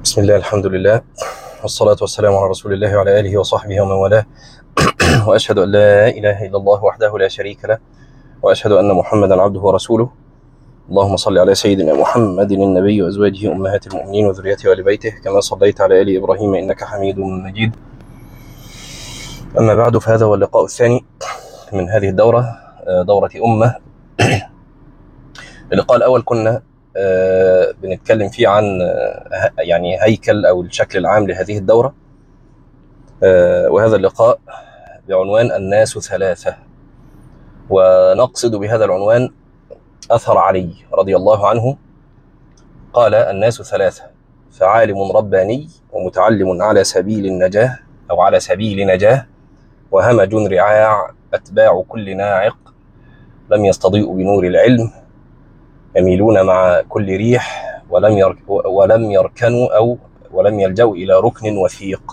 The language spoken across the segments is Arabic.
بسم الله، الحمد لله، والصلاة والسلام على رسول الله وعلى آله وصحبه ومن والاه. وأشهد أن لا إله إلا الله وحده لا شريك له، وأشهد أن محمدا عبده ورسوله. اللهم صل على سيدنا محمد النبي وأزواجه أمهات المؤمنين وذريته وآل بيته كما صليت على آل إبراهيم إنك حميد مجيد. أما بعد، فهذا هو اللقاء الثاني من هذه الدورة، دورة أمة. اللقاء الأول كنا بنتكلم فيه عن يعني هيكل أو الشكل العام لهذه الدورة، وهذا اللقاء بعنوان الناس ثلاثة، ونقصد بهذا العنوان أثر علي رضي الله عنه. قال: الناس ثلاثة، فعالم رباني، ومتعلم على سبيل النجاة أو على سبيل نجاة، وهمج رعاع أتباع كل ناعق، لم يستضيئوا بنور العلم، يميلون مع كل ريح، ولم يركنوا أو ولم يلجأوا إلى ركن وثيق.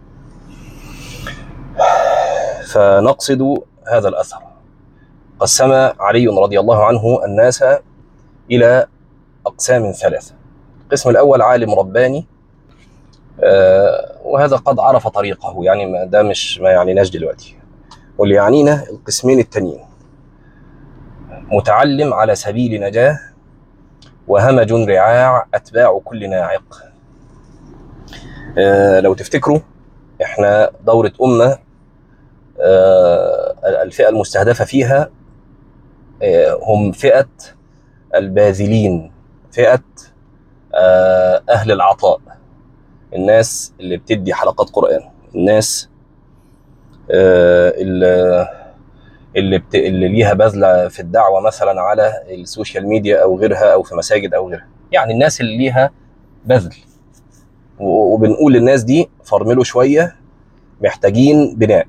فنقصد هذا الأثر. قسم علي رضي الله عنه الناس إلى أقسام ثلاثة. القسم الأول عالم رباني، وهذا قد عرف طريقه، يعني ده مش ما يعنيناش دلوقتي. واللي يعنينا القسمين التانيين: متعلم على سبيل نجاة، وهمج رعاع أتباع كل ناعق. لو تفتكروا، احنا دورة أمة الفئة المستهدفة فيها هم فئة الباذلين، فئة أهل العطاء، الناس اللي بتدي حلقات قرآن، الناس اللي ليها بذلة في الدعوة مثلا على السوشيال ميديا أو غيرها، أو في مساجد أو غيرها، يعني الناس اللي ليها بذل. وبنقول للناس دي فرملوا شوية، محتاجين بناء.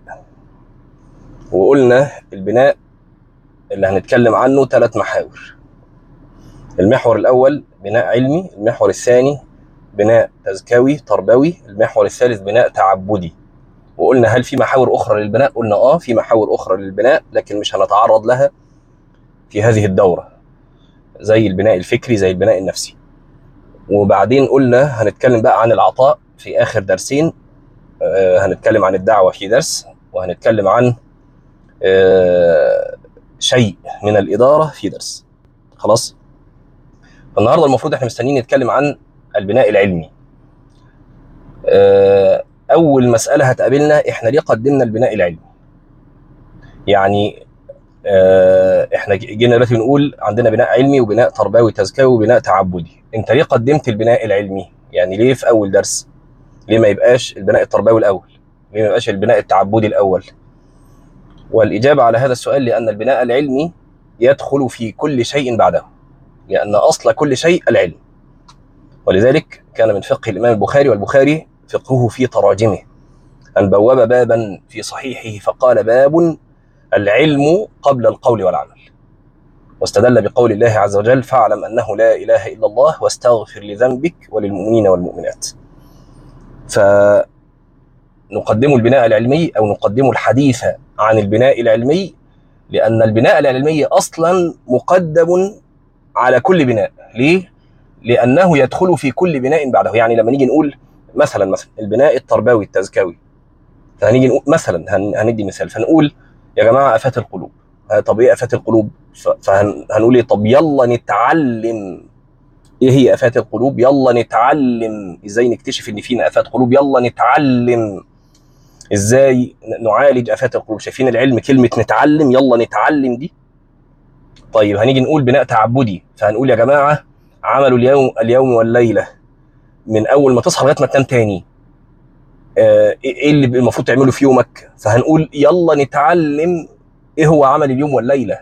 وقلنا البناء اللي هنتكلم عنه 3 محاور. المحور الأول بناء علمي، المحور الثاني بناء تزكوي تربوي، المحور الثالث بناء تعبدي. وقلنا هل في محاور أخرى للبناء؟ قلنا في محاور أخرى للبناء، لكن مش هنتعرض لها في هذه الدورة، زي البناء الفكري، زي البناء النفسي. وبعدين قلنا هنتكلم بقى عن العطاء في آخر درسين. هنتكلم عن الدعوة في درس، وهنتكلم عن شيء من الإدارة في درس. خلاص؟ النهاردة المفروض احنا مستنيين نتكلم عن البناء العلمي. أول مسألة هتقابلنا: احنا ليه قدمنا البناء العلمي؟ يعني احنا جينا دلوقتي بنقول عندنا بناء علمي وبناء تربوي تزكوي وبناء تعبدي. انت ليه قدمت البناء العلمي؟ يعني ليه في أول درس؟ ليه ما يبقاش البناء التربوي الأول؟ ليه ما يبقاش البناء التعبدي الأول؟ والإجابة على هذا السؤال: لأن البناء العلمي يدخل في كل شيء بعده، لأن أصل كل شيء العلم. ولذلك كان من فقه الإمام البخاري، والبخاري فقهه في تراجمه، أن بوب بابا في صحيحه فقال: باب العلم قبل القول والعمل، واستدل بقول الله عز وجل: فاعلم أنه لا إله إلا الله واستغفر لذنبك وللمؤمنين والمؤمنات. فنقدم البناء العلمي، أو نقدم الحديث عن البناء العلمي، لأن البناء العلمي أصلا مقدم على كل بناء. ليه؟ لأنه يدخل في كل بناء بعده. يعني لما نيجي نقول مثلا البناء التربوي التزكوي، فهنيجي نقول مثلا، هندي مثال، فنقول يا جماعة آفات القلوب. طب إيه آفات القلوب؟ فهنقول إيه؟ طب يلا نتعلم إيه هي آفات القلوب، يلا نتعلم إزاي نكتشف إن فينا آفات قلوب، يلا نتعلم إزاي نعالج آفات القلوب. شايفين العلم كلمة نتعلم، يلا نتعلم دي. طيب هنيجي نقول بناء تعبدي، فهنقول يا جماعة عملوا اليوم والليلة من أول ما تصحى لغاية ما تنام تاني، إيه اللي المفروض تعمله في يومك؟ فهنقول يلا نتعلم إيه هو عمل اليوم والليلة.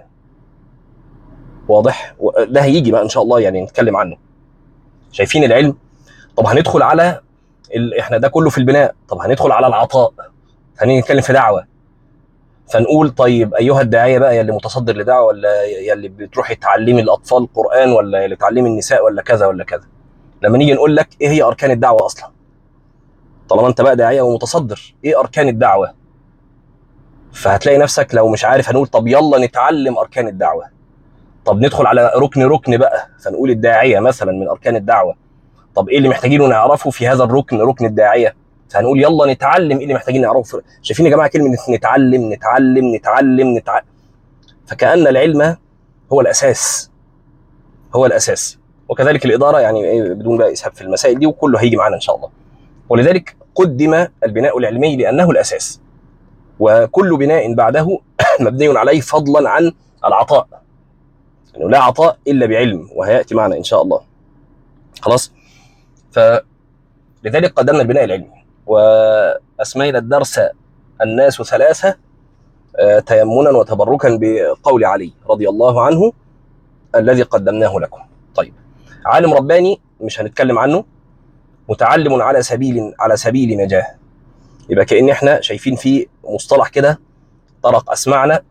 واضح؟ ده هيجي بقى إن شاء الله يعني نتكلم عنه. شايفين العلم؟ طب هندخل على إحنا ده كله في البناء. طب هندخل على العطاء، هنيجي نتكلم في دعوة، فنقول طيب أيها الداعية بقى، يلي متصدر لدعوة، ولا يلي بتروحي تعلمي الأطفال القرآن، ولا يلي تعلمي النساء، ولا كذا ولا كذا. لما نيجي نقول لك إيه هي أركان الدعوة أصلا، طالما أنت بقى داعية ومتصدر، إيه أركان الدعوة؟ فهتلاقي نفسك لو مش عارف، هنقول طب يلا نتعلم أركان الدعوة. طب ندخل على ركن بقى، فنقول الداعية مثلا من أركان الدعوة. طب ايه اللي محتاجينه نعرفه في هذا الركن، ركن الداعيه؟ فهنقول يلا نتعلم ايه اللي محتاجين نعرفه. شايفين يا جماعه كلمه نتعلم نتعلم نتعلم نتعلم؟ فكأن العلم هو الاساس، هو الاساس. وكذلك الاداره، يعني بدون بقى اسهاب في المسائل دي، وكله هيجي معانا ان شاء الله. ولذلك قدم البناء العلمي لانه الاساس، وكل بناء بعده مبني عليه فضلا عن العطاء، انه لا عطاء الا بعلم، وهياتي معنا ان شاء الله. خلاص. فلذلك قدمنا البناء العلمي، واسمينا الدرس الناس ثلاثه، تيمنا وتبركا بقول علي رضي الله عنه الذي قدمناه لكم. طيب، عالم رباني مش هنتكلم عنه، متعلم على سبيل نجاه. يبقى كأن احنا شايفين في مصطلح كده طرق اسمعنا،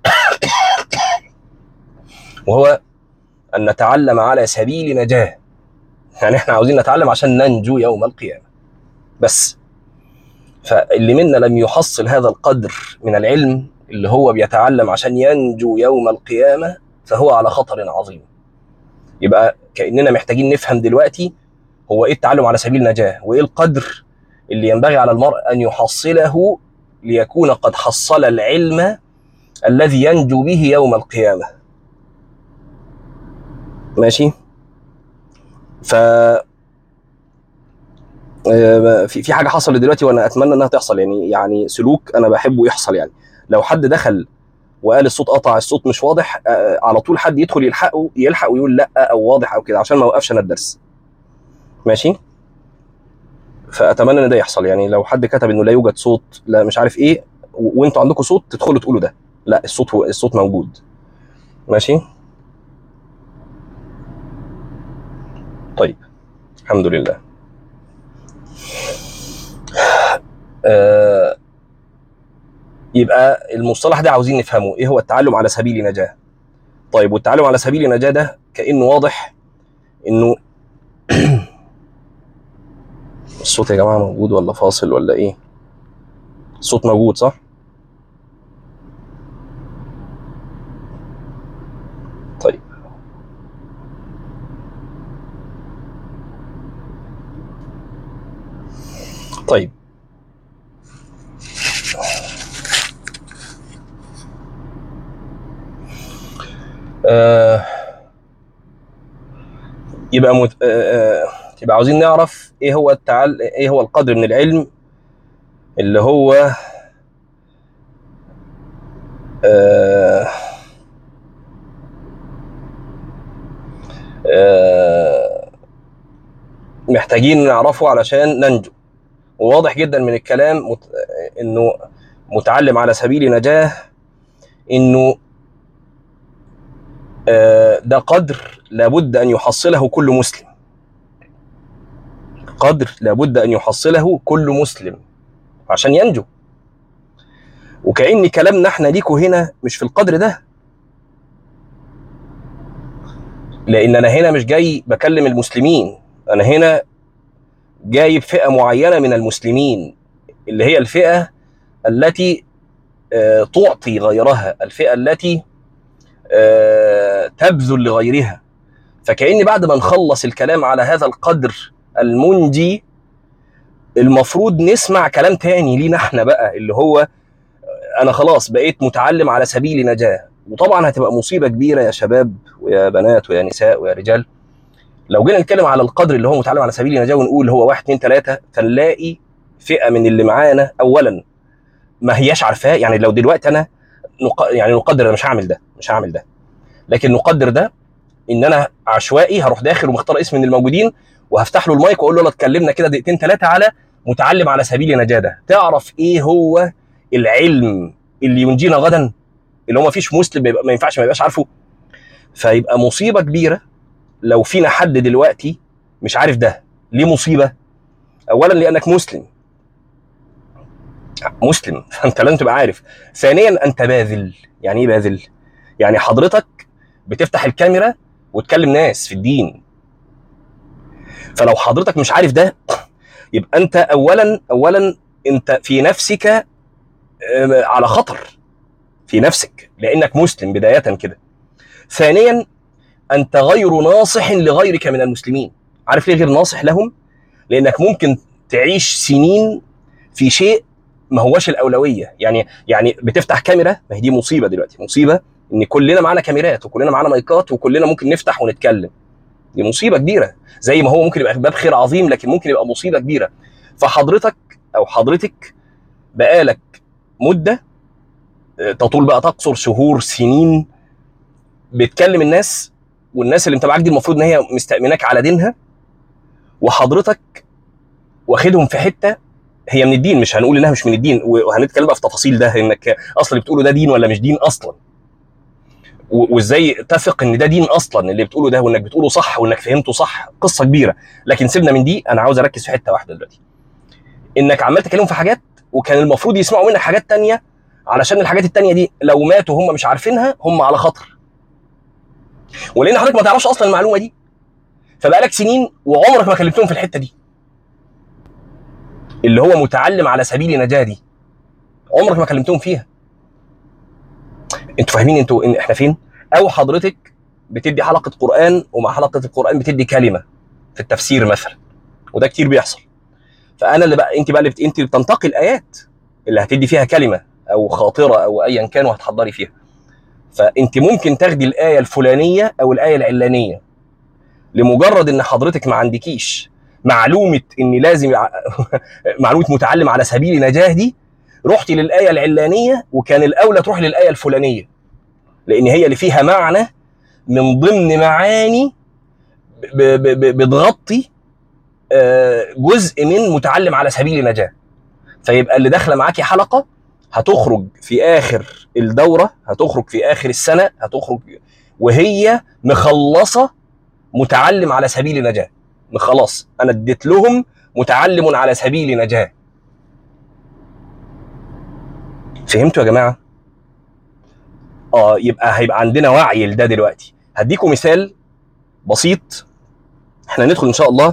وهو ان نتعلم على سبيل نجاه. يعني احنا عاوزين نتعلم عشان ننجو يوم القيامه بس. فاللي منا لم يحصل هذا القدر من العلم، اللي هو بيتعلم عشان ينجو يوم القيامه، فهو على خطر عظيم. يبقى كأننا محتاجين نفهم دلوقتي هو ايه التعلم على سبيل النجاه، وايه القدر اللي ينبغي على المرء ان يحصله ليكون قد حصل العلم الذي ينجو به يوم القيامه. ماشي. ف في حاجه حصلت دلوقتي وانا اتمنى انها تحصل، يعني سلوك انا بحبه يحصل. يعني لو حد دخل وقال الصوت قطع، الصوت مش واضح، على طول حد يدخل يلحق ويقول لا او واضح او كده، عشان ما اوقفش انا الدرس. ماشي. فاتمنى ان ده يحصل. يعني لو حد كتب انه لا يوجد صوت، لا مش عارف ايه، وانتوا عندكم صوت، تدخلوا تقولوا ده لا، الصوت موجود. ماشي. طيب، الحمد لله. يبقى المصطلح ده عاوزين نفهمه، ايه هو التعلم على سبيل نجاه. طيب، والتعلم على سبيل نجاه ده كأنه واضح انه الصوت يا جماعه موجود ولا فاصل ولا ايه؟ الصوت موجود صح؟ طيب. طيب، يبقى عاوزين نعرف ايه هو القدر من العلم اللي هو محتاجين نعرفه علشان ننجو. وواضح جدا من الكلام انه متعلم على سبيل نجاه، انه ده قدر لابد ان يحصله كل مسلم، قدر لابد ان يحصله كل مسلم عشان ينجو. وكأن كلامنا احنا ليكوا هنا مش في القدر ده، لان انا هنا مش جاي بكلم المسلمين، انا هنا جايب فئة معينة من المسلمين، اللي هي الفئة التي تعطي غيرها، الفئة التي تبذل لغيرها. فكأني بعد ما نخلص الكلام على هذا القدر المنجي، المفروض نسمع كلام تاني لينا احنا بقى، اللي هو انا خلاص بقيت متعلم على سبيل نجاة. وطبعا هتبقى مصيبة كبيرة يا شباب ويا بنات ويا نساء ويا رجال، لو جينا نتكلم على القدر اللي هو متعلم على سبيل نجاة ونقول هو 1 2 3، فنلاقي فئة من اللي معانا اولا ما هياش عارفاه. يعني لو دلوقتي انا نقدر، انا مش هعمل ده، لكن نقدر ده ان انا عشوائي هروح داخل ومختار اسم من الموجودين، وهفتح له المايك واقول له يلا اتكلمنا كده دقيقتين ثلاثه على متعلم على سبيل نجاة ده. تعرف ايه هو العلم اللي ينجينا غدا، اللي هو ما فيش مسلم ما ينفعش ما يبقاش عارفه؟ فيبقى مصيبه كبيره لو فينا حد دلوقتي مش عارف ده. ليه مصيبه؟ اولا لانك مسلم، فانت لازم تبقى عارف. ثانيا انت باذل. يعني ايه باذل؟ يعني حضرتك بتفتح الكاميرا وتكلم ناس في الدين. فلو حضرتك مش عارف ده، يبقى انت اولا انت في نفسك على خطر في نفسك، لانك مسلم بدايه كده. ثانيا انت غير ناصح لغيرك من المسلمين. عارف ليه غير ناصح لهم؟ لانك ممكن تعيش سنين في شيء ما هوش الاولويه. يعني بتفتح كاميرا، ما هي دي مصيبه دلوقتي، مصيبه ان كلنا معانا كاميرات وكلنا معانا مايكات وكلنا ممكن نفتح ونتكلم. دي مصيبه كبيره، زي ما هو ممكن يبقى باب خير عظيم لكن ممكن يبقى مصيبه كبيره. فحضرتك او حضرتك بقالك مده تطول بقى تقصر شهور سنين بتكلم الناس، والناس اللي انت معاك دي المفروض ان هي مستأمناك على دينها، وحضرتك واخدهم في حته هي من الدين. مش هنقول انها مش من الدين، وهنتكلم بقى في تفاصيل ده، انك اصلا اللي بتقوله ده دين ولا مش دين اصلا، وازاي تثق ان ده دين اصلا اللي بتقوله ده، وانك بتقوله صح وانك فهمته صح. قصه كبيره، لكن سيبنا من دي. انا عاوز اركز في حته واحده دلوقتي، انك عمال تكلمهم في حاجات وكان المفروض يسمعوا منك حاجات تانية، علشان الحاجات التانية دي لو ماتوا هم مش عارفينها هم على خطر. ولان حضرتك ما تعرفش اصلا المعلومه دي، فبقالك سنين وعمرك ما كلمتهم في الحته دي اللي هو متعلم على سبيل نجاه دي، عمرك ما كلمتهم فيها. انتوا فاهمين ان احنا فين؟ او حضرتك بتدي حلقه قران، ومع حلقه القران بتدي كلمه في التفسير مثلا، وده كتير بيحصل. فانا اللي بقى انت اللي بتنتقي الايات اللي هتدي فيها كلمه او خاطره او ايا كان وهتحضري فيها. فانت ممكن تاخدي الايه الفلانيه او الايه العلانيه لمجرد ان حضرتك ما عندكيش معلومه ان لازم معلومه متعلم على سبيل نجاه دي، رحتي للايه العلانيه وكان الاولى تروح للايه الفلانيه، لان هي اللي فيها معنى من ضمن معاني بتغطي جزء من متعلم على سبيل نجاه. فيبقى اللي داخله معاكي حلقه هتخرج في اخر الدوره، هتخرج في اخر السنه، هتخرج وهي مخلصه متعلم على سبيل نجاه. خلاص انا اديت لهم متعلم على سبيل نجاه. فهمتوا يا جماعه؟ يبقى هيبقى عندنا وعي لده دلوقتي. هديكم مثال بسيط، احنا ندخل ان شاء الله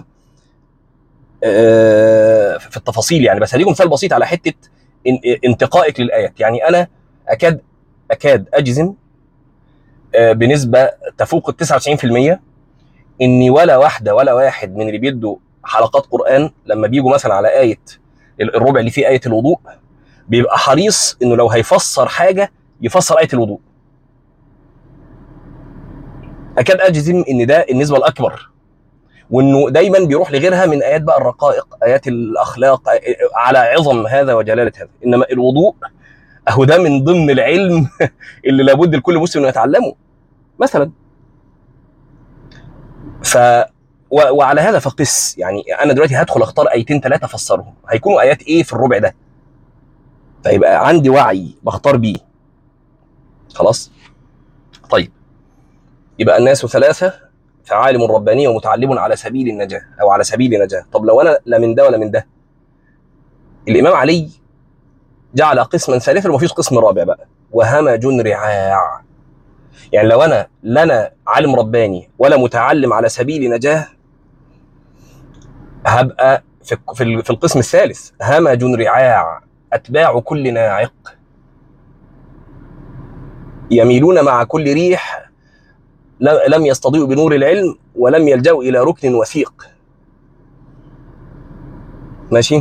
في التفاصيل يعني، بس هديكم مثال بسيط على حته انتقائك للايات. يعني انا اكاد اجزم بنسبه تفوق ال 99% اني ولا واحد من اللي بيدوا حلقات قران لما بيجوا مثلا على ايه الربع اللي فيه ايه الوضوء بيبقى حريص انه لو هيفسر حاجه يفسر ايه الوضوء. اكاد اجزم ان ده النسبه الاكبر، وانه دايما بيروح لغيرها من ايات بقى الرقائق، ايات الاخلاق، على عظم هذا وجلاله هذا. انما الوضوء اهو ده من ضمن العلم اللي لابد لكل مسلم انه يتعلمه مثلا. وعلى هذا فقس. يعني انا دلوقتي هدخل اختار ايتين ثلاثه افسرهم، هيكونوا ايات ايه في الربع ده، فيبقى عندي وعي بختار بيه. خلاص طيب، يبقى الناس ثلاثه، فعالم رباني ومتعلم على سبيل النجاه او على سبيل نجاه. طب لو انا لا من ده ولا من ده، الامام علي جعل قسما ثالثا ومفيش قسم رابع بقى، وهمج رعاع. يعني لو انا لا انا عالم رباني ولا متعلم على سبيل نجاه، هبقى في القسم الثالث، همج رعاع، اتباع كل ناعق يميلون مع كل ريح، لم يستضيئوا بنور العلم ولم يلجأوا الى ركن وثيق. ماشي؟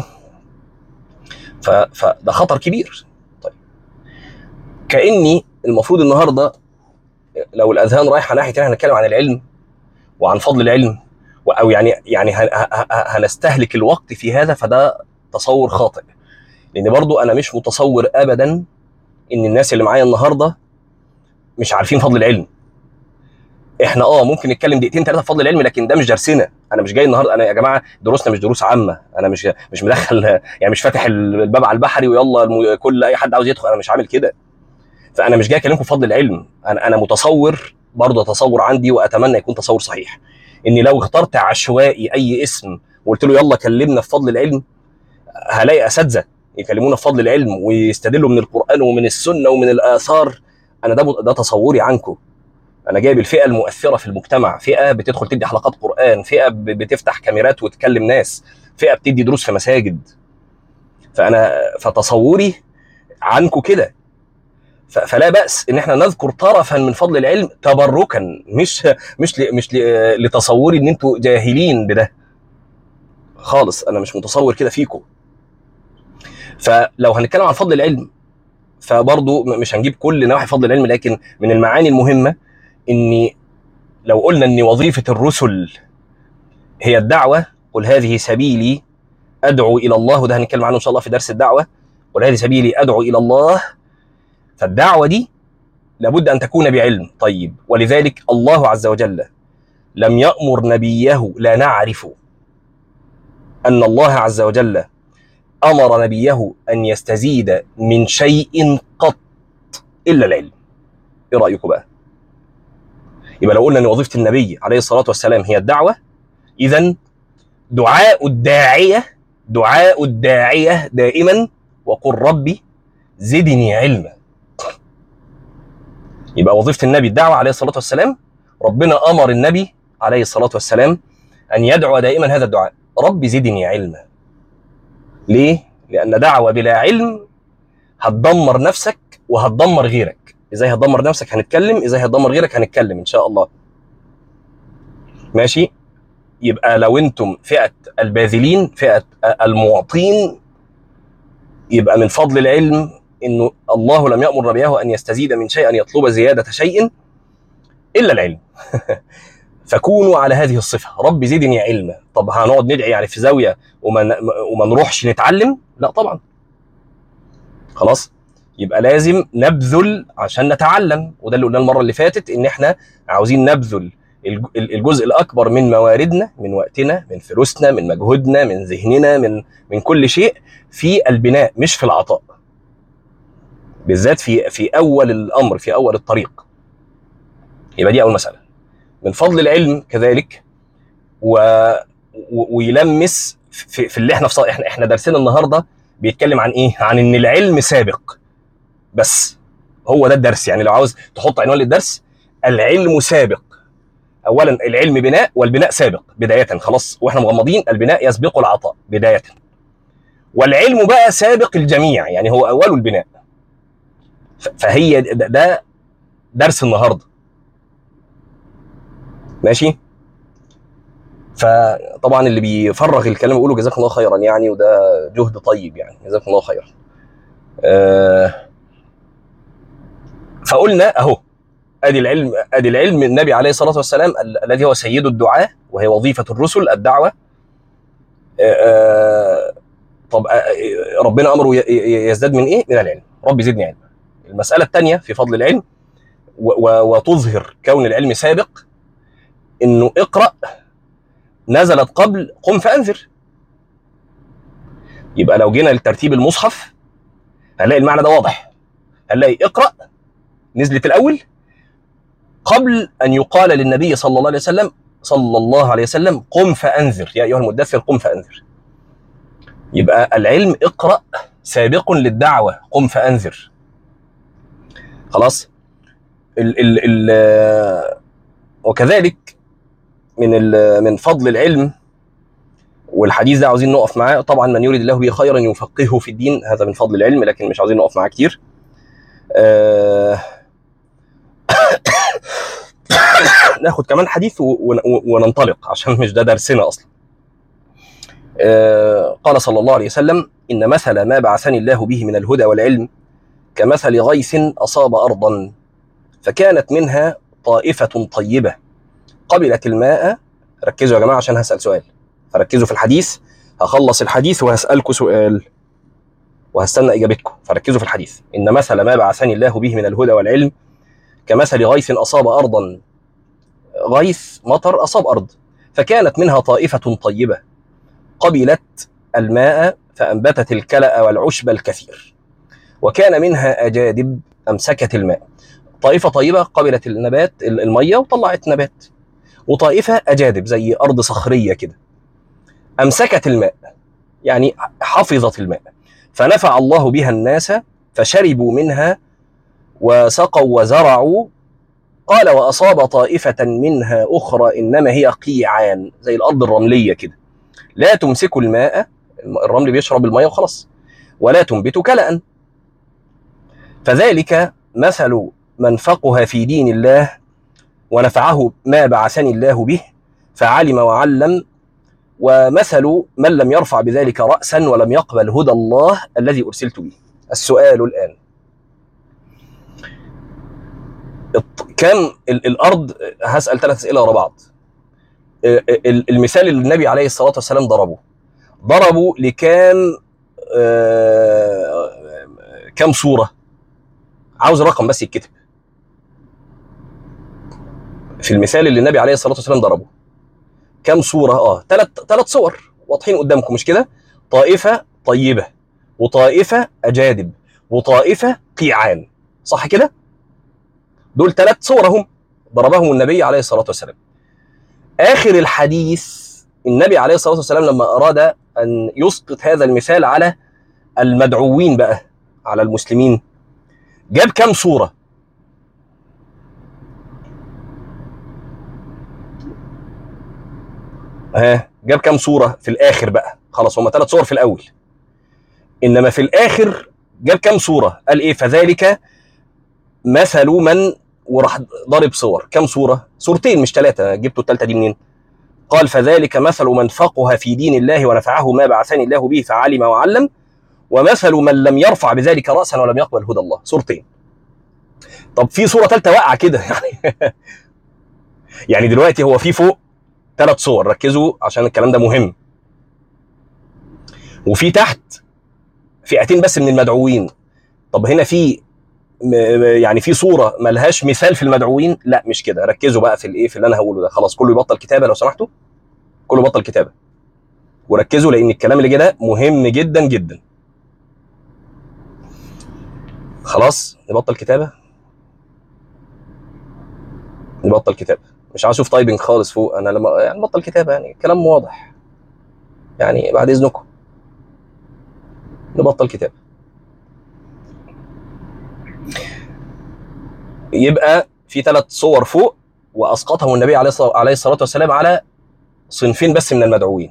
فده خطر كبير. طيب، كأني المفروض النهارده لو الاذهان رايحه ناحيه ان احنا نتكلم عن العلم وعن فضل العلم، او يعني هنستهلك الوقت في هذا، فده تصور خاطئ. لان برضو انا مش متصور ابدا ان الناس اللي معايا النهارده مش عارفين فضل العلم. احنا ممكن نتكلم دقيقتين ثلاثه في فضل العلم، لكن ده مش درسنا. انا مش جاي النهارده، انا يا جماعه دروسنا مش دروس عامه، انا مش مدخل يعني مش فاتح الباب على البحري ويلا كل اي حد عاوز يدخل، انا مش عامل كده. فانا مش جاي اكلمكم في فضل العلم. انا متصور، برضه تصور عندي واتمنى يكون تصور صحيح، اني لو اخترت عشوائي اي اسم وقلت له يلا كلمنا في فضل العلم، هلاقي اساتذه يكلمونا في فضل العلم ويستدلوا من القران ومن السنه ومن الاثار. انا ده تصوري عنكم. انا جايب الفئه المؤثره في المجتمع، فئه بتدخل تدي حلقات قران، فئه بتفتح كاميرات وتكلم ناس، فئه بتدي دروس في مساجد. فتصوري عنكم كده. فلا بأس ان احنا نذكر طرفا من فضل العلم تبركا، مش لتصوري ان انتوا جاهلين بده. خالص، انا مش متصور كده فيكم. فلو هنتكلم عن فضل العلم فبرضه مش هنجيب كل نواحي فضل العلم، لكن من المعاني المهمه ان لو قلنا ان وظيفه الرسل هي الدعوه، قل هذه سبيلي ادعو الى الله، وده هنتكلم عنه ان شاء الله في درس الدعوه، قل هذه سبيلي ادعو الى الله. فالدعوه دي لابد ان تكون بعلم. طيب، ولذلك الله عز وجل لم يأمر نبيه، لا نعرف ان الله عز وجل امر نبيه ان يستزيد من شيء قط الا العلم. ايه رايكم بقى؟ يبقى لو قلنا ان وظيفه النبي عليه الصلاه والسلام هي الدعوه، اذا دعاء الداعيه دائما وقل ربي زدني علما. يبقى وظيفه النبي الدعوه عليه الصلاه والسلام. ربنا امر النبي عليه الصلاه والسلام ان يدعو دائما هذا الدعاء، ربي زدني علما. ليه؟ لان دعوه بلا علم هتدمر نفسك وهتدمر غيرك. ازاي هتدمر نفسك هنتكلم، ازاي هتدمر غيرك هنتكلم ان شاء الله. ماشي؟ يبقى لو انتم فئه الباذلين، فئه المعطين، يبقى من فضل العلم انه الله لم يأمر نبيه ان يستزيد من شيء، ان يطلب زياده شيء الا العلم. فكونوا على هذه الصفه، رب زدني علما. طب هنقعد ندعي يعني في زاويه وما نروحش نتعلم؟ لا طبعا. خلاص، يبقى لازم نبذل عشان نتعلم، وده اللي قلناه المره اللي فاتت، ان احنا عاوزين نبذل الجزء الاكبر من مواردنا، من وقتنا، من فلوسنا، من مجهودنا، من ذهننا، من كل شيء في البناء مش في العطاء، بالذات في اول الامر، في اول الطريق. يبقى دي اول مساله. من فضل العلم كذلك ويلمس في اللي احنا درسنا النهارده بيتكلم عن ايه؟ عن ان العلم سابق. بس هو ده الدرس. يعني لو عاوز تحط عنوان للدرس، العلم سابق. اولا العلم بناء، والبناء سابق بدايه، خلاص واحنا مغمضين البناء يسبق العطاء بدايه، والعلم بقى سابق الجميع، يعني هو اول البناء. فهي ده درس النهارده. ماشي؟ فطبعا اللي بيفرغ الكلام يقوله جزاكم الله خيرا يعني، وده جهد طيب يعني، جزاكم الله خيرا. فقلنا اهو ادي العلم النبي عليه الصلاه والسلام الذي هو سيد الدعاء، وهي وظيفه الرسل الدعوه. طب ربنا امره يزداد من ايه؟ من العلم، ربي زدني علما. المساله الثانيه في فضل العلم وتظهر كون العلم سابق، انه اقرا نزلت قبل قم فانذر. يبقى لو جينا لترتيب المصحف هنلاقي المعنى ده واضح. هنلاقي اقرا نزلت الاول قبل ان يقال للنبي صلى الله عليه وسلم قم فانذر، يا ايها المدثر قم فانذر. يبقى العلم اقرا سابق للدعوه قم فانذر. خلاص. وكذلك من فضل العلم، والحديث ده عاوزين نقف معاه طبعا، من يريد الله به خيرا يفقهه في الدين، هذا من فضل العلم، لكن مش عاوزين نقف معاه كتير. ناخد كمان حديث وننطلق عشان مش ده درسنا اصلا. قال صلى الله عليه وسلم: ان مثل ما بعثني الله به من الهدى والعلم كمثل غيث اصاب ارضا فكانت منها طائفه طيبه قبلت الماء. ركزوا يا جماعه عشان هسال سؤال، فركزوا في الحديث. هخلص الحديث وهسالكم سؤال وهستنى اجابتكم، فركزوا في الحديث. ان مثل ما بعثني الله به من الهدى والعلم كمثل غيث اصاب ارضا، غيث مطر اصاب ارض، فكانت منها طائفه طيبه قبلت الماء فانبتت الكلأ والعشب الكثير، وكان منها اجادب امسكت الماء. طائفه طيبه قبلت النبات الميه وطلعت نبات، وطائفه اجادب زي ارض صخريه كده امسكت الماء، يعني حفظت الماء، فنفع الله بها الناس فشربوا منها وسقوا وزرعوا. قال: واصاب طائفه منها اخرى انما هي قيعان، زي الارض الرمليه كده، لا تمسك الماء، الرمل بيشرب الميه وخلاص، ولا تنبت كلأ. فذلك مثل من فقه في دين الله ونفعه ما بعثني الله به، فعلم وعلم ومثل من لم يرفع بذلك رأسا ولم يقبل هدى الله الذي أرسلت به. السؤال الآن، كم الأرض؟ هسأل 3 أسئلة ورا بعض. المثال اللي النبي عليه الصلاة والسلام ضربه لكام كم صورة؟ عاوز رقم بس يتكتب. في المثال اللي النبي عليه الصلاة والسلام ضربه كم صورة؟ ثلاث صور واضحين قدامكم مش كده؟ طائفة طيبة، وطائفة أجادب، وطائفة قيعان، صح كده؟ دول 3 صور هم ضربهم النبي عليه الصلاة والسلام. آخر الحديث النبي عليه الصلاة والسلام لما أراد أن يسقط هذا المثال على المدعوين بقى، على المسلمين، جاب كم صورة؟ جاب كم صورة في الآخر بقى؟ خلاص هم 3 صور في الأول، إنما في الآخر جاب كم صورة؟ قال إيه؟ فذلك مثل من، وراح ضارب صور. كم صورة؟ صورتين مش 3. جبتوا ال3 دي منين؟ قال فذلك مثل من فقه في دين الله ونفعه ما بعثني الله به فعلم وعلم، ومثل من لم يرفع بذلك رأسا ولم يقبل هدى الله. صورتين. طب في صورة 3 واقعة كده يعني يعني دلوقتي هو في فوق 3 صور، ركزوا عشان الكلام ده مهم، وفي تحت فئتين بس من المدعوين. طب هنا في يعني في صورة ملهاش مثال في المدعوين؟ لا مش كده. ركزوا بقى في الايه، في اللي انا هقوله ده. خلاص كله يبطل كتابة لو سمحتوا، كله بطل كتابة وركزوا، لان الكلام اللي كده مهم جدا جدا. خلاص نبطل كتابة، نبطل كتابة. مش عايز اشوف تايبنج خالص فوق. انا لما يعني نبطل كتابة يعني كلام واضح، يعني بعد اذنكم نبطل كتابة. يبقى في 3 صور فوق، واسقطهم النبي عليه الصلاة والسلام على صنفين بس من المدعوين.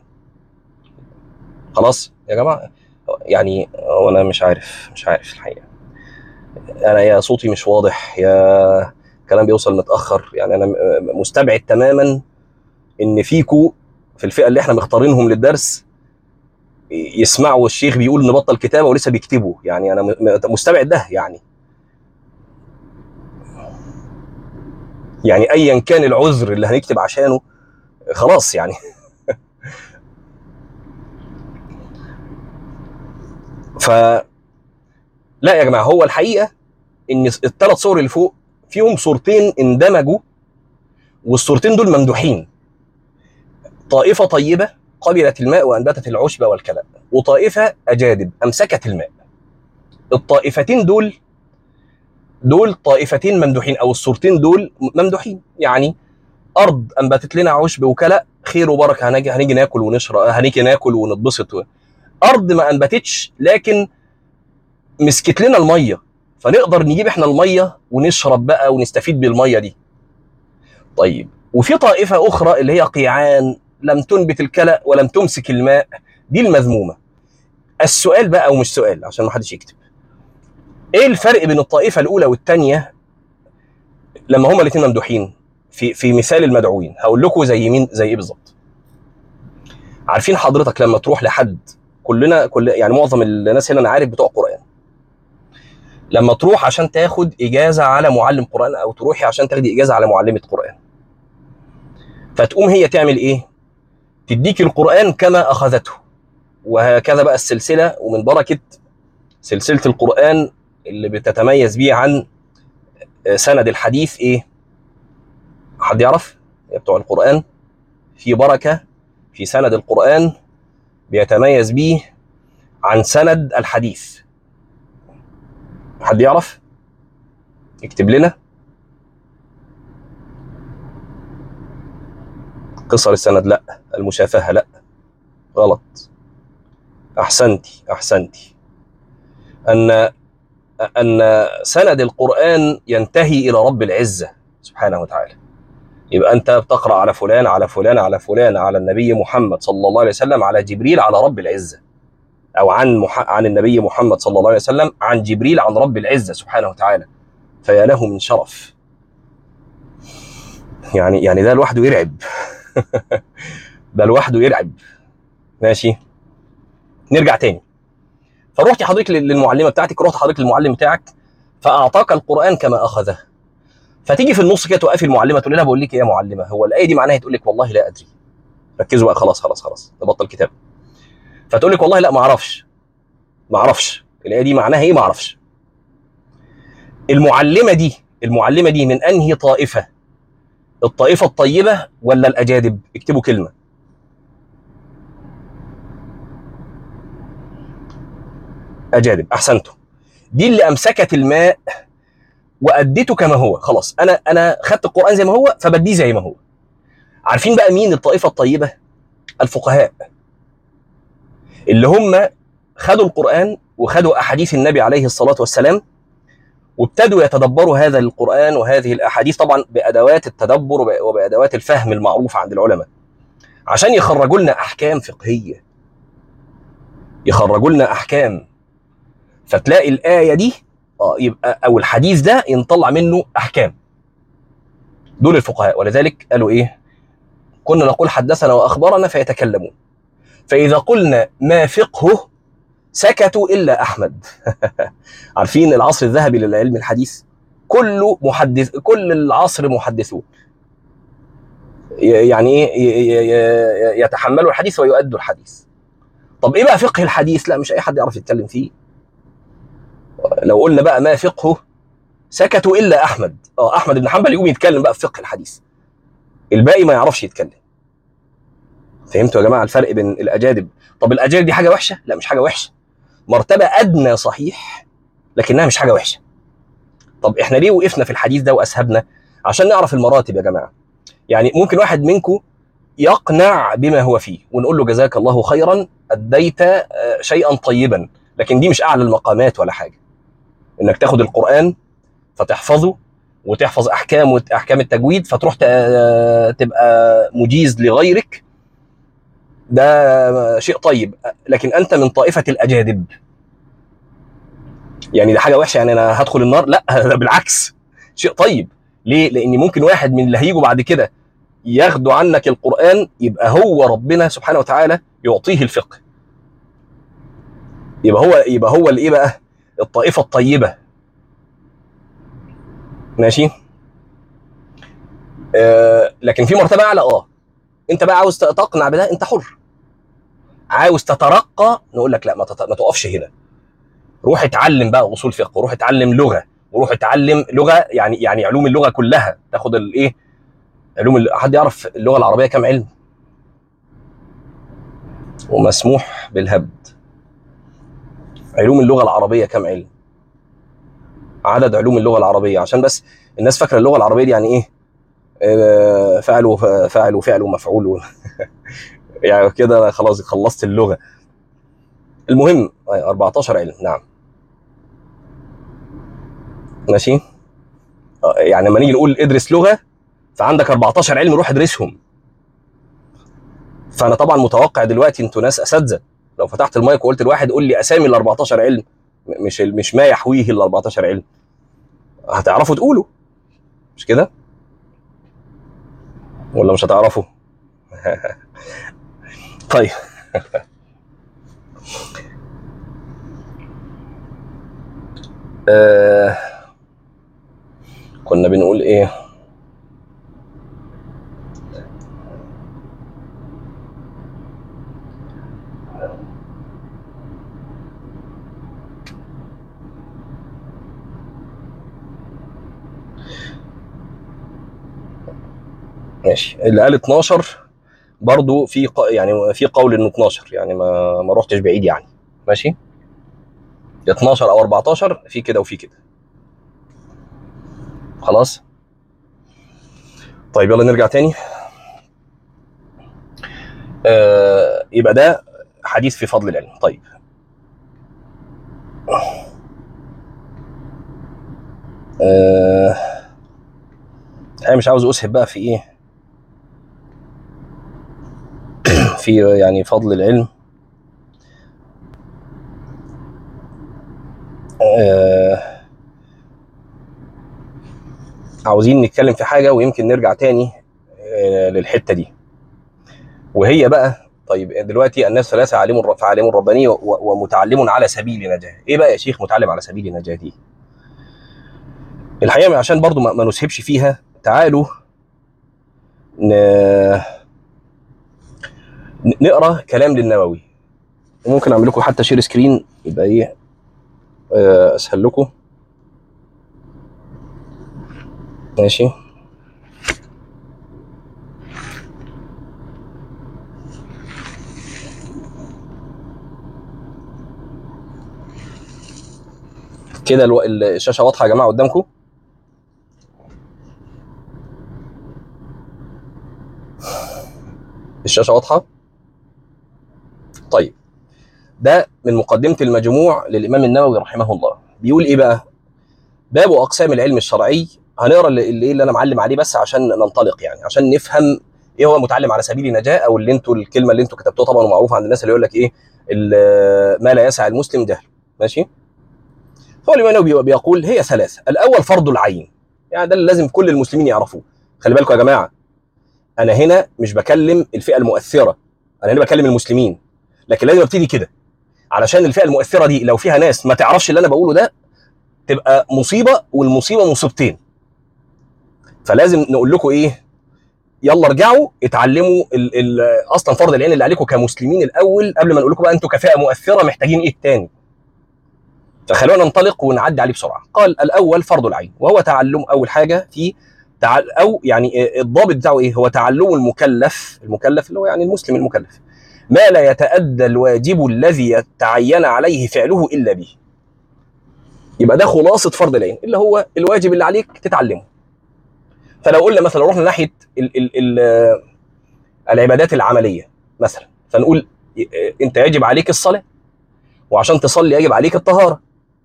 خلاص يا جماعة، يعني وانا مش عارف الحقيقة، انا يا صوتي مش واضح يا كلام بيوصل متأخر. يعني انا مستبعد تماما ان فيكو في الفئة اللي احنا مختارينهم للدرس يسمعوا الشيخ بيقول نبطل كتابة ولسه بيكتبوا. يعني انا مستبعد ده. يعني ايا كان العذر اللي هنكتب عشانه خلاص يعني لا يا جماعة، هو الحقيقة ان ال3 صور اللي فوق فيهم صورتين اندمجوا، والصورتين دول ممدوحين. طائفة طيبة قبلت الماء وأنبتت العشب والكلأ، وطائفة أجادب أمسكت الماء. الطائفتين دول طائفتين ممدوحين، أو الصورتين دول ممدوحين. يعني أرض أنبتت لنا عشب وكلأ، خير وبركة، هنيجي ناكل ونشرب، هنيجي ناكل ونتبسط. أرض ما أنبتتش لكن مسكت لنا المية، فنقدر نجيب احنا المية ونشرب بقى ونستفيد بالمية دي. طيب، وفي طائفة أخرى اللي هي قيعان، لم تنبت الكلأ ولم تمسك الماء، دي المذمومة. السؤال بقى، ومش سؤال عشان ما حدش يكتب، ايه الفرق بين الطائفة الأولى والثانية لما هما الاثنين ممدوحين في مثال المدعوين؟ هقول لكم زي مين، زي ايه بالظبط. عارفين حضرتك لما تروح لحد، يعني معظم الناس هنا انا عارف بتوع قرآن، لما تروح عشان تاخد إجازة على معلم قرآن، أو تروحي عشان تاخدي إجازة على معلمة قرآن، فتقوم هي تعمل إيه؟ تديك القرآن كما أخذته، وهكذا بقى السلسلة. ومن بركة سلسلة القرآن اللي بتتميز بيه عن سند الحديث إيه؟ حد يعرف؟ يا بتوع القرآن، في بركة في سند القرآن بيتميز بيه عن سند الحديث. حد يعرف؟ يكتب لنا. قصر السند لا، المشافهة لا، غلط. أحسنتي. أن سند القرآن ينتهي إلى رب العزة سبحانه وتعالى. يبقى أنت بتقرأ على فلان على فلان على فلان، على النبي محمد صلى الله عليه وسلم، على جبريل، على رب العزة، أو عن النبي محمد صلى الله عليه وسلم، عن جبريل، عن رب العزة سبحانه وتعالى. فيا له من شرف. يعني ده لوحده يرعب ده لوحده يرعب. ماشي، نرجع تاني. فروحت حضرتك للمعلمه بتاعتك، رحت حضرتك للمعلم بتاعك، فاعطاك القران كما اخذه. فتيجي في النص كده توقفي المعلمه تقول لها بقول لك ايه يا معلمه، هو الايه دي معناها؟ تقول لك والله لا ادري. ركزوا بقى، خلاص خلاص خلاص نبطل كتاب. فتقول لك والله لا ما اعرفش، ما اعرفش الايه دي معناها ايه، ما اعرفش. المعلمه دي من انهي طائفه؟ الطائفه الطيبه ولا الاجادب؟ اكتبوا كلمه. اجادب، احسنتم. دي اللي امسكت الماء واديته كما هو. خلاص انا خدت القران زي ما هو فبديه زي ما هو. عارفين بقى مين الطائفه الطيبه؟ الفقهاء، اللي هم خدوا القران وخدوا احاديث النبي عليه الصلاه والسلام، وابتدوا يتدبروا هذا القران وهذه الاحاديث، طبعا بادوات التدبر وبادوات الفهم المعروفه عند العلماء، عشان يخرجوا لنا احكام فقهيه، يخرجوا لنا احكام. فتلاقي الايه دي يبقى او الحديث ده ينطلع منه احكام. دول الفقهاء، ولذلك قالوا ايه؟ كنا نقول حدثنا واخبرنا فيتكلمون، فاذا قلنا ما فقهه سكتوا الا احمد. عارفين العصر الذهبي للعلم الحديث؟ كله محدث، كل العصر محدثون. يعني ايه؟ يتحملوا الحديث ويؤدوا الحديث. طب ايه بقى فقه الحديث؟ لا مش اي حد يعرف يتكلم فيه. لو قلنا بقى ما فقهه سكتوا الا احمد، احمد بن حنبل يقوم يتكلم بقى في فقه الحديث، الباقي ما يعرفش يتكلم. فهمتوا يا جماعه الفرق بين الاجادب؟ طب الاجادب دي حاجه وحشه؟ لا مش حاجه وحشه، مرتبه ادنى صحيح، لكنها مش حاجه وحشه. طب احنا ليه وقفنا في الحديث ده واسهبنا؟ عشان نعرف المراتب يا جماعه. يعني ممكن واحد منكم يقنع بما هو فيه ونقول له جزاك الله خيرا اديت شيئا طيبا، لكن دي مش اعلى المقامات ولا حاجه. انك تاخد القران فتحفظه وتحفظ احكام التجويد فتروح تبقى مجيز لغيرك، ده شيء طيب، لكن انت من طائفه الاجادب. يعني ده حاجه وحشه؟ يعني انا هدخل النار؟ لا، ده بالعكس شيء طيب. ليه؟ لان ممكن واحد من اللي هيجوا بعد كده ياخدوا عنك القران، يبقى هو ربنا سبحانه وتعالى يعطيه الفقه، يبقى هو الايه بقى؟ الطائفه الطيبه. ماشي. لكن في مرتبه اعلى. انت بقى عاوز تقنع بده انت حر، عاوز تترقى نقول لك لا، ما تقفش هنا، روح اتعلم بقى اصول فقه، وروح اتعلم لغه، وروح اتعلم لغه، يعني علوم اللغه كلها، تاخد الايه؟ حد يعرف اللغه العربيه كم علم؟ ومسموح بالهبد. علوم اللغه العربيه كم علم؟ عدد علوم اللغه العربيه، عشان بس الناس فاكره اللغه العربيه دي يعني ايه؟ فعل وفعل ومفعول يعني كده خلاص خلصت اللغه. المهم 14 علم، نعم. ماشي. يعني لما نيجي نقول ادرس لغه، فعندك 14 علم روح ادرسهم. فانا طبعا متوقع دلوقتي انتوا ناس اساتذه، لو فتحت المايك وقلت لواحد قول لي اسامي ال 14 علم، مش ما يحويه ال 14 علم، هتعرفوا تقولوا، مش كده؟ ولا مش هتعرفوا؟ طيب. كنا بنقول ايه؟ ماشي. اللي قال 12 برضو في يعني في قول انه 12، يعني ما رحتش بعيد يعني. ماشي. 12 او 14 في كده وفي كده. خلاص. طيب يلا نرجع تاني. يبقى ده حديث في فضل العلم. طيب انا مش عاوز اسهب بقى في ايه، في يعني فضل العلم. عاوزين نتكلم في حاجه ويمكن نرجع تاني للحته دي، وهي بقى طيب دلوقتي الناس ثلاثه، فعالم رباني ومتعلم على سبيل نجاه. ايه بقى يا شيخ متعلم على سبيل نجاه دي؟ الحقيقه عشان برضو ما نسهبش فيها، تعالوا نقرا كلام للنووي. ممكن اعمل لكم حتى شير سكرين يبقى ايه اسهل لكم. ماشي. كده الشاشه واضحه يا جماعه قدامكم؟ الشاشه واضحه؟ طيب، ده من مقدمه المجموع للامام النووي رحمه الله. بيقول ايه بقى؟ باب اقسام العلم الشرعي. هنقرا اللي انا معلم عليه بس عشان ننطلق، يعني عشان نفهم ايه هو متعلم على سبيل النجاه، او اللي انتوا الكلمه اللي انتوا كتبتوها طبعا ومعروف عند الناس اللي يقول لك ايه ما لا يسع المسلم جهله. ماشي. هو الامام النووي بيقول هي ثلاثه. الاول فرض العين، يعني ده اللي لازم كل المسلمين يعرفوه. خلي بالكم يا جماعه، انا هنا مش بكلم الفئه المؤثره، انا هنا بكلم المسلمين، لكن لازم ابتدي كده علشان الفئه المؤثره دي لو فيها ناس ما تعرفش اللي انا بقوله ده تبقى مصيبه، والمصيبه مصيبتين. فلازم نقول لكم ايه، يلا ارجعوا اتعلموا اصلا فرض العين اللي عليكم كمسلمين الاول، قبل ما نقول لكم بقى انتوا كفئه مؤثره محتاجين ايه الثاني. فخلونا ننطلق ونعدي عليه بسرعه. قال الاول فرض العين، وهو تعلم اول حاجه في او يعني الضابط بتاعه ايه؟ هو تعلم المكلف اللي هو يعني المسلم المكلف ما لا يتأدى الواجب الذي تعين عليه فعله الا به. يبقى ده خلاصه فرض العين، اللي هو الواجب اللي عليك تتعلمه. فلو قلنا مثلا، لو رحنا ناحيه العبادات العمليه مثلا، فنقول انت يجب عليك الصلاه، وعشان تصلي يجب عليك الطهاره.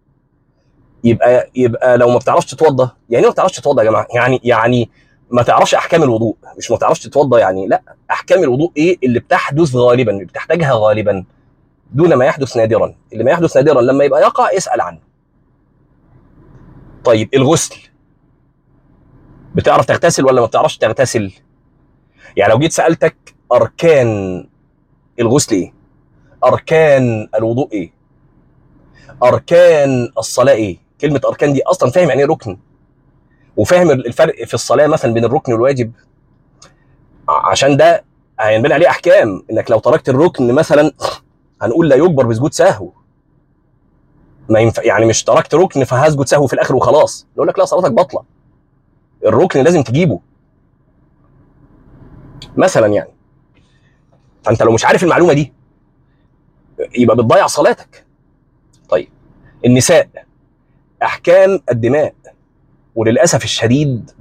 يبقى لو ما بتعرفش تتوضى، يعني ما بتعرفش تتوضى يا جماعه، يعني ما تعرفش احكام الوضوء، مش ما تعرفش تتوضى يعني، لا، احكام الوضوء ايه اللي بتحدث غالبا، اللي بتحتاجها غالبا دون ما يحدث نادرا. اللي ما يحدث نادرا لما يبقى يقع اسال عنه. طيب الغسل، بتعرف تغتسل ولا ما بتعرفش تغتسل؟ يعني لو جيت سالتك اركان الغسل ايه، اركان الوضوء ايه، اركان الصلاه ايه، كلمه اركان دي اصلا فاهم يعني ايه ركن؟ وفاهم الفرق في الصلاه مثلا بين الركن والواجب؟ عشان ده هينبني عليه احكام. انك لو تركت الركن مثلا هنقول لا يجبر بسجود سهو، ما ينفع يعني، مش تركت ركن فهسجد سهو في الاخر وخلاص، نقول لك لا صلاتك باطله، الركن لازم تجيبه مثلا يعني. فانت لو مش عارف المعلومه دي يبقى بتضيع صلاتك. طيب النساء، احكام الدماء، وللاسف الشديد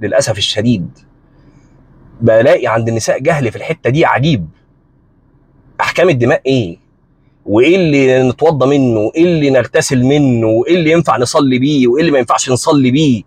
بلاقي عند النساء جهل في الحته دي عجيب. احكام الدماء ايه؟ وايه اللي نتوضى منه، وايه اللي نغتسل منه، وايه اللي ينفع نصلي بيه، وايه اللي ما ينفعش نصلي بيه؟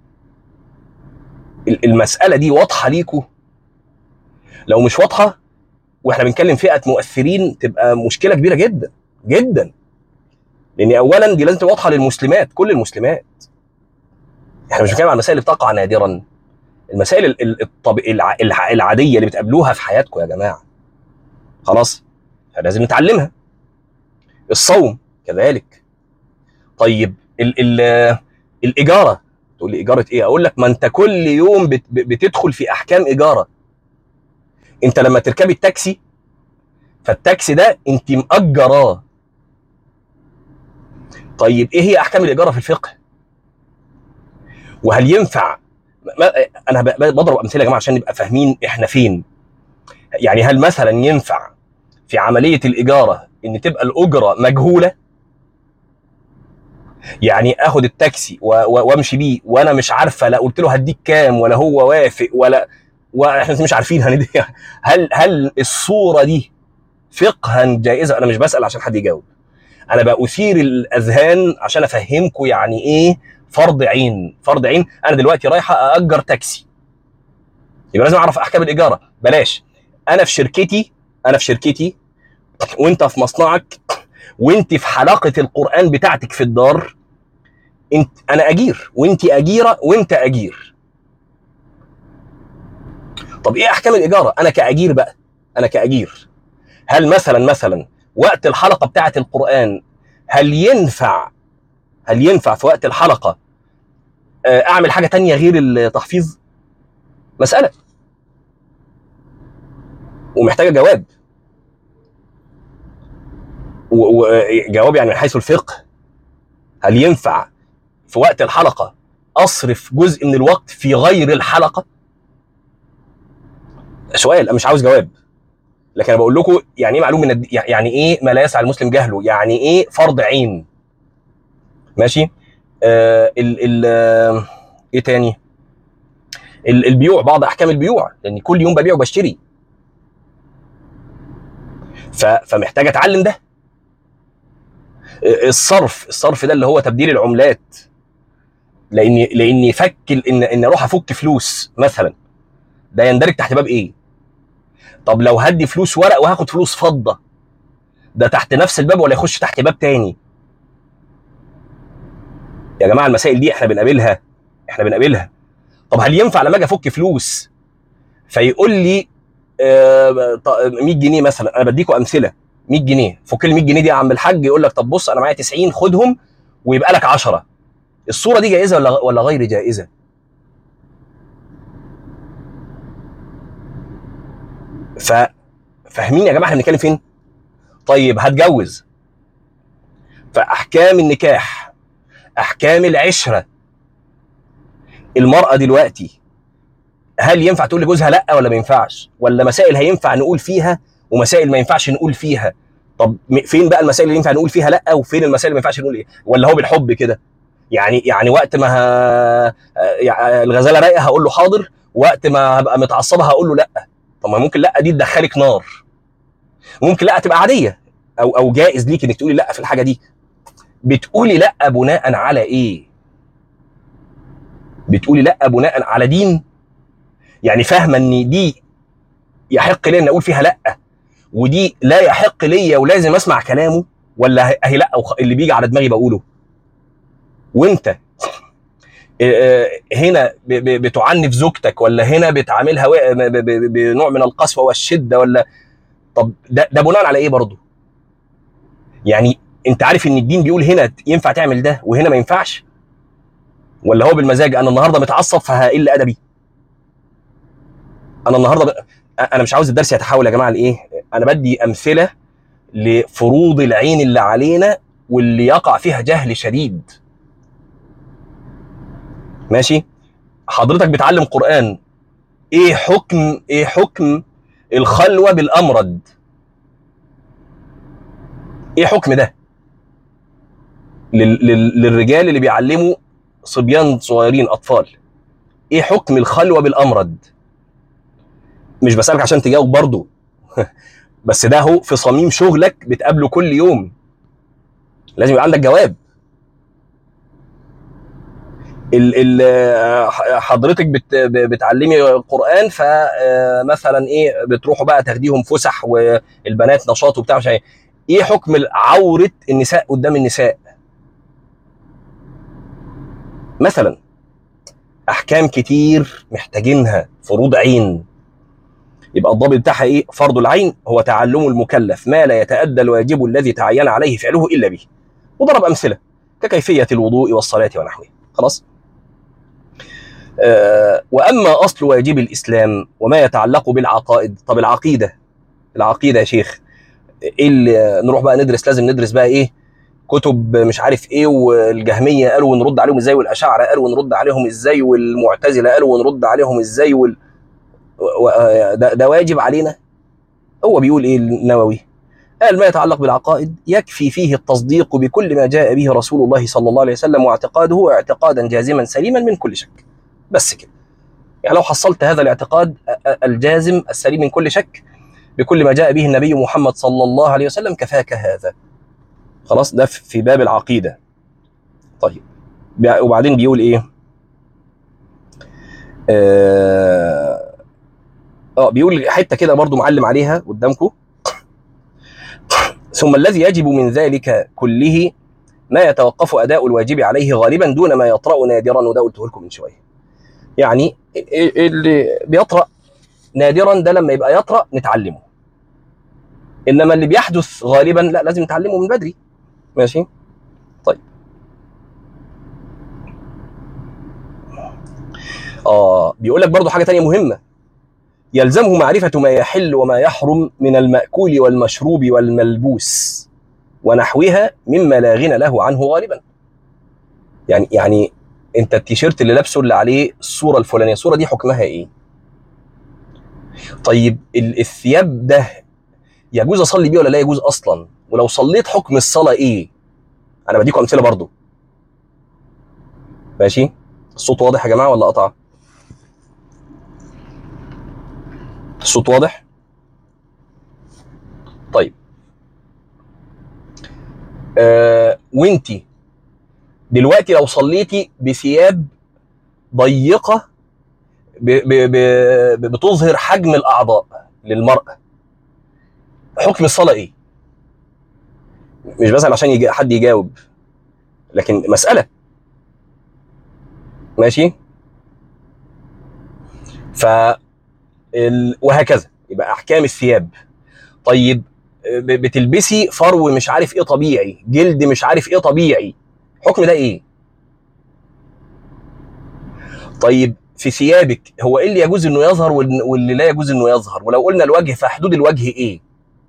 المساله دي واضحه ليكوا؟ لو مش واضحه واحنا بنتكلم فئه مؤثرين تبقى مشكله كبيره جدا جدا. لان اولا دي لازم تبقى واضحه للمسلمات، كل المسلمات. احنا مش بنتكلم عن المسائل اللي بتقع نادرا، المسائل العاديه اللي بتقابلوها في حياتكم يا جماعه. خلاص لازم نتعلمها. الصوم كذلك. طيب الاجاره، تقول لي اجاره ايه؟ اقول لك ما انت كل يوم بتدخل في احكام اجاره. انت لما تركبي التاكسي، فالتاكسي ده انت مأجراه. طيب ايه هي احكام الاجاره في الفقه؟ وهل ينفع انا بضرب امثله يا جماعه عشان نبقى فاهمين احنا فين. يعني هل مثلا ينفع في عمليه الاجاره ان تبقى الاجره مجهوله؟ يعني اخد التاكسي وامشي بيه وانا مش عارفه، لا قلت له هديك كام ولا هو وافق ولا، واحنا مش عارفين هندي. هل الصوره دي فقها جائزه؟ انا مش بسال عشان حد يجاوب، انا بأثير الاذهان عشان افهمكم يعني ايه فرض عين. فرض عين، انا دلوقتي رايحه ااجر تاكسي، يبقى لازم اعرف احكام الاجاره. بلاش انا في شركتي وانت في مصنعك وانت في حلقه القران بتاعتك في الدار، انا اجير وانت اجيره وانت اجير. طب ايه احكام الاجاره؟ انا كاجير بقى، انا كاجير هل مثلا وقت الحلقه بتاعه القران هل ينفع في وقت الحلقه اعمل حاجه تانية غير التحفيظ؟ مساله ومحتاجه جواب، وجواب يعني من حيث الفقه. هل ينفع في وقت الحلقه اصرف جزء من الوقت في غير الحلقه؟ سؤال، انا مش عاوز جواب، لكن انا بقول لكم يعني ايه معلوم من يعني ايه ما لا يسع المسلم جهله، يعني ايه فرض عين. ماشي. ال ايه تاني؟ البيوع، بعض احكام البيوع، لان كل يوم ببيع وبشتري، فمحتاج اتعلم ده. الصرف ده اللي هو تبديل العملات، لاني فك ان اروح افك فلوس مثلا، ده يندرج تحت باب ايه؟ طب لو هدي فلوس ورق وهاخد فلوس فضه، ده تحت نفس الباب ولا يخش تحت باب تاني؟ يا جماعه المسائل دي احنا بنقابلها. طب هل ينفع لما اجي افك فلوس فيقول لي 100 جنيه مثلا، انا بديكم امثله، 100 جنيه فك ال 100 جنيه دي يا عم الحاج، يقول لك طب بص انا معايا 90 خدهم ويبقى لك 10. الصوره دي جائزه ولا غير جائزه؟ فاهمين يا جماعه احنا بنتكلم فين؟ طيب هتجوز، فاحكام النكاح، احكام العشره، المراه دلوقتي هل ينفع تقول لجوزها لا ولا ما ينفعش؟ ولا مسائل هينفع نقول فيها ومسائل ما ينفعش نقول فيها؟ طب فين بقى المسائل اللي ينفع نقول فيها لا، وفين المسائل اللي ما ينفعش نقول ايه؟ ولا هو بالحب كده؟ يعني وقت ما الغزاله رايقه هقول له حاضر، وقت ما هبقى متعصبه هقول له لا. طب ما ممكن لا دي تدخلك نار، ممكن لا تبقى عاديه، او جائز ليك انك تقولي لا في الحاجه دي. بتقولي لا بناء على ايه؟ بتقولي لا بناء على دين؟ يعني فاهمه ان دي يحق لي ان اقول فيها لا، ودي لا يحق ليا ولازم اسمع كلامه؟ ولا اهي لا اللي بيجي على دماغي بقوله؟ وانت هنا بتعنف زوجتك، ولا هنا بتعاملها بنوع من القسوه والشده، ولا طب ده بناء على ايه برضه؟ يعني انت عارف ان الدين بيقول هنا ينفع تعمل ده وهنا ما ينفعش؟ ولا هو بالمزاج انا النهارده متعصب فهقل ادبي؟ انا النهارده انا مش عاوز الدرس يتحول يا جماعه لايه، انا بدي امثله لفروض العين اللي علينا واللي يقع فيها جهل شديد. ماشي. حضرتك بتعلم قرآن، ايه حكم الخلوة بالأمرد؟ ايه حكم ده للرجال اللي بيعلموا صبيان صغيرين أطفال؟ ايه حكم الخلوة بالأمرد؟ مش بسألك عشان تجاوب برضو بس ده هو في صميم شغلك بتقابله كل يوم، لازم يبقى عندك جواب. حضرتك بتعلمي القرآن، فمثلا ايه بتروحوا بقى تاخديهم فسح والبنات نشاط وبتاع مش عارف ايه حكم عورة النساء قدام النساء مثلا؟ احكام كتير محتاجينها، فروض عين. يبقى الضابط بتاعها ايه؟ فرض العين هو تعلم المكلف ما لا يتأدى الواجب الذي تعين عليه فعله الا به، وضرب امثله ككيفيه الوضوء والصلاه ونحوها. خلاص. واما اصل واجب الاسلام وما يتعلق بالعقائد. طب العقيده يا شيخ ايه اللي نروح بقى ندرس؟ لازم ندرس بقى ايه؟ كتب مش عارف ايه، والجهميه قالوا ونرد عليهم ازاي، والاشاعره قالوا ونرد عليهم ازاي، والمعتزله قالوا ونرد عليهم ازاي، ده واجب علينا؟ هو بيقول ايه النووي؟ قال ما يتعلق بالعقائد يكفي فيه التصديق بكل ما جاء به رسول الله صلى الله عليه وسلم، واعتقاده اعتقادا جازما سليما من كل شك. بس كده. يعني لو حصلت هذا الاعتقاد الجازم السليم من كل شك بكل ما جاء به النبي محمد صلى الله عليه وسلم كفاك هذا. خلاص، ده في باب العقيدة. طيب وبعدين بيقول ايه؟ بيقول حتة كده برضو معلم عليها قدامكم: ثم الذي يجب من ذلك كله ما يتوقف أداء الواجب عليه غالبا دون ما يطرأ نادرا، وده قلته لكم من شوية. يعني اللي بيطرأ نادرا ده لما يبقى يطرأ نتعلمه، انما اللي بيحدث غالبا لا، لازم نتعلمه من بدري. ماشي. طيب بيقول لك برضو حاجه تانية مهمه: يلزمه معرفه ما يحل وما يحرم من المأكول والمشروب والملبوس ونحوها مما لا غنى له عنه غالبا. يعني انت التيشيرت اللي لابسه اللي عليه الصوره الفلانيه، الصوره دي حكمها ايه؟ طيب الثياب ده يجوز اصلي بيه ولا لا يجوز اصلا؟ ولو صليت حكم الصلاه ايه؟ انا بديكم امثله برضو. ماشي. الصوت واضح يا جماعه ولا قطع؟ الصوت واضح؟ طيب وانتي دلوقتي لو صليتي بثياب ضيقه بتظهر حجم الاعضاء للمراه، حكم الصلاه ايه؟ مش بس عشان حد يجاوب، لكن مساله. ماشي. ف وهكذا يبقى احكام الثياب. طيب بتلبسي فرو مش عارف ايه طبيعي، جلد مش عارف ايه طبيعي، حكم ده ايه؟ طيب في ثيابك هو ايه اللي يجوز انه يظهر واللي لا يجوز انه يظهر؟ ولو قلنا الوجه فحدود الوجه ايه؟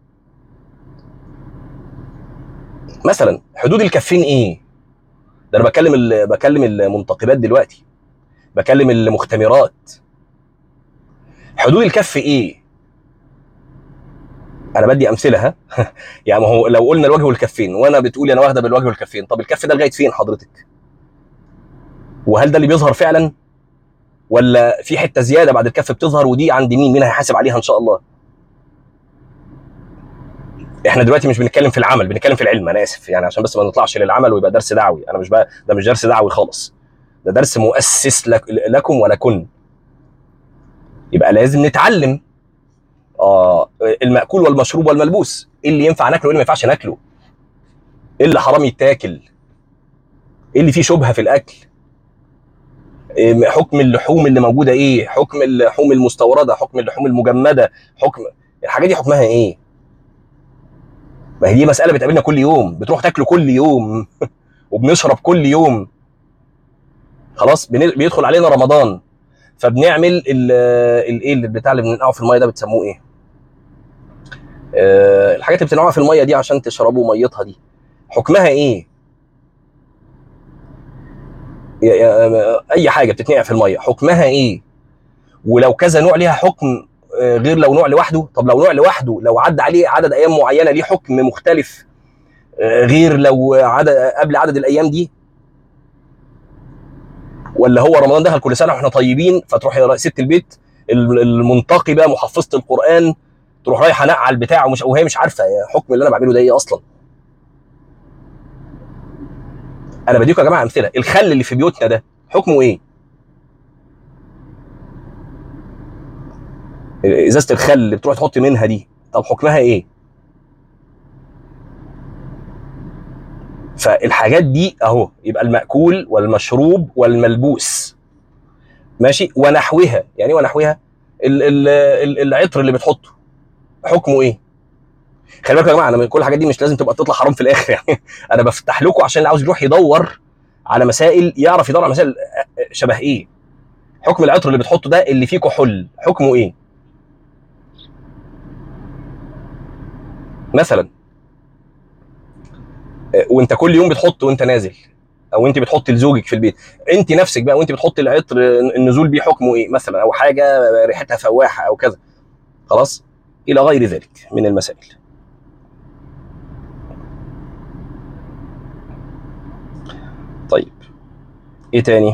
مثلا حدود الكفين ايه؟ ده انا بكلم المنتقبات دلوقتي، بكلم المختمرات. حدود الكف ايه؟ انا بدي امثله ها. يعني ما هو لو قلنا الوجه والكفين وانا بتقولي انا واخده بالوجه والكفين، طب الكف ده لغايه فين حضرتك؟ وهل ده اللي بيظهر فعلا ولا في حته زياده بعد الكف بتظهر، ودي عند مين هيحاسب عليها ان شاء الله؟ احنا دلوقتي مش بنتكلم في العمل، بنتكلم في العلم. انا اسف يعني عشان بس ما نطلعش للعمل ويبقى درس دعوي. انا مش بقى ده مش درس دعوي خالص، ده درس مؤسس لكم ولكن. يبقى لازم نتعلم المأكول والمشروب والملبوس، ايه اللي ينفع ناكله وايه اللي ما ينفعش ناكله، ايه اللي حرام يتاكل، ايه اللي فيه شبهه في الاكل، حكم اللحوم اللي موجوده ايه، حكم اللحوم المستورده، حكم اللحوم المجمده، حكم الحاجات دي حكمها ايه؟ ما هي دي مساله بتقابلنا كل يوم، بتروح تاكله كل يوم وبنشرب كل يوم. خلاص بيدخل علينا رمضان فبنعمل الايه اللي بتاع اللي بننقعه في الميه ده بتسموه ايه؟ الحاجات اللي بتنقعها في الميه دي عشان تشربوا ميتها دي، حكمها ايه؟ اي حاجه بتتنقع في الميه حكمها ايه؟ ولو كذا نوع ليها حكم غير لو نوع لوحده. طب لو نوع لوحده لو عدى عليه عدد ايام معينه ليه حكم مختلف غير لو قبل عدد الايام دي. ولا هو رمضان دخل كل سنه واحنا طيبين فتروح يا ست البيت المنتقبه محفظه القران تروح رايحه نقع البتاع وهي مش عارفه حكم اللي انا بعمله ده ايه اصلا. انا بديكم يا جماعه امثله. الخل اللي في بيوتنا ده حكمه ايه؟ ازازه الخل اللي بتروح تحط منها دي طب حكمها ايه؟ فالحاجات دي اهو يبقى المأكول والمشروب والملبوس. ماشي. ونحوها يعني ونحوها العطر اللي بتحطه حكمه ايه؟ خلي بالكم يا جماعه، انا من كل الحاجات دي مش لازم تبقى تطلع حرام في الاخر يعني. انا بفتح لكم عشان اللي عاوز يروح يدور على مسائل يعرف يدور على مسائل شبه ايه. حكم العطر اللي بتحطه ده اللي فيه كحول حكمه ايه؟ مثلا وانت كل يوم بتحط وانت نازل، او انت بتحط لزوجك في البيت، انت نفسك بقى وانت بتحط العطر النزول بيه حكمه ايه مثلا، او حاجه ريحتها فواحه او كذا. خلاص. الى غير ذلك من المسائل. طيب ايه تاني؟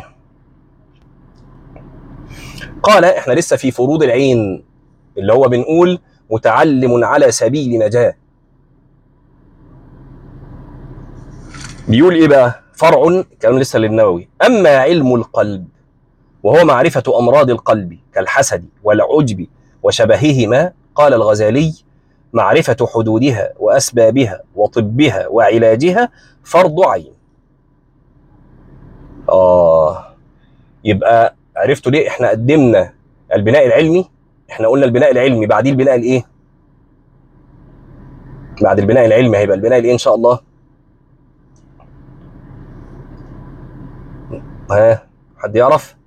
قال احنا لسه في فروض العين اللي هو بنقول متعلم على سبيل نجاه. بيقول ايه بقى؟ فرع كلام لسه للنووي. اما علم القلب وهو معرفة أمراض القلب كالحسد والعجب وشبههما، قال الغزالي: معرفة حدودها وأسبابها وطبها وعلاجها فرض عين. يبقى عرفتوا ليه احنا قدمنا البناء العلمي؟ احنا قلنا البناء العلمي بعديه البناء الايه؟ بعد البناء العلمي هيبقى البناء الايه ان شاء الله؟ ها، حد يعرف؟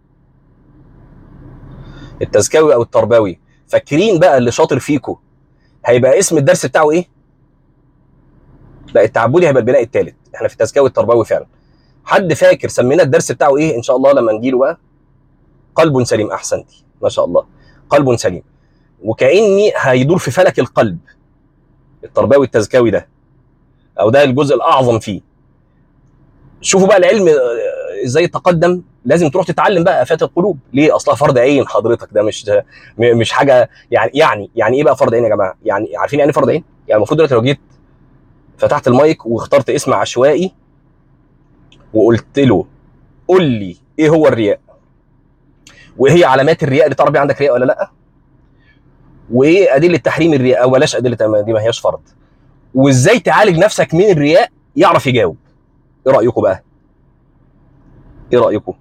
التزكوي او التربوي. فاكرين بقى اللي شاطر فيكم هيبقى اسم الدرس بتاعه ايه؟ لا، التعبدي هيبقى البناء الثالث، احنا في التزكوي التربوي فعلا. حد فاكر سمينا الدرس بتاعه ايه ان شاء الله لما نجيله بقى؟ قلب سليم. احسنتي، ما شاء الله، قلب سليم. وكاني هيدور في فلك القلب التربوي التزكوي ده، او ده الجزء الاعظم فيه. شوفوا بقى العلم ازاي تقدم. لازم تروح تتعلم بقى افات القلوب. ليه؟ اصلها فرض عين حضرتك، ده مش حاجه يعني ايه بقى فرض عين يا جماعه؟ يعني عارفين يعني ايه فرض عين؟ يعني المفروض دلوقتي لو جيت فتحت المايك واخترت اسم عشوائي وقلت له قول لي ايه هو الرياء، وايه هي علامات الرياء اللي تعرف بيها عندك رياء ولا لا، وايه ادله تحريم الرياء، او بلاش ادله دي ما هياش فرض، وازاي تعالج نفسك من الرياء، يعرف يجاوب. ايه رايكم بقى؟ ايه رايكم؟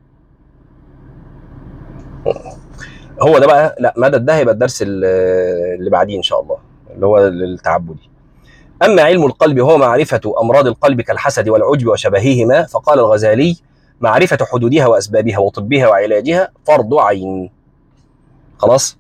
هو ده بقى. لا، مدد ده هيبقى الدرس اللي بعديه ان شاء الله، اللي هو التعبدي. اما علم القلب هو معرفه امراض القلب كالحسد والعجب وشبههما، فقال الغزالي معرفه حدودها واسبابها وطبها وعلاجها فرض عين. خلاص،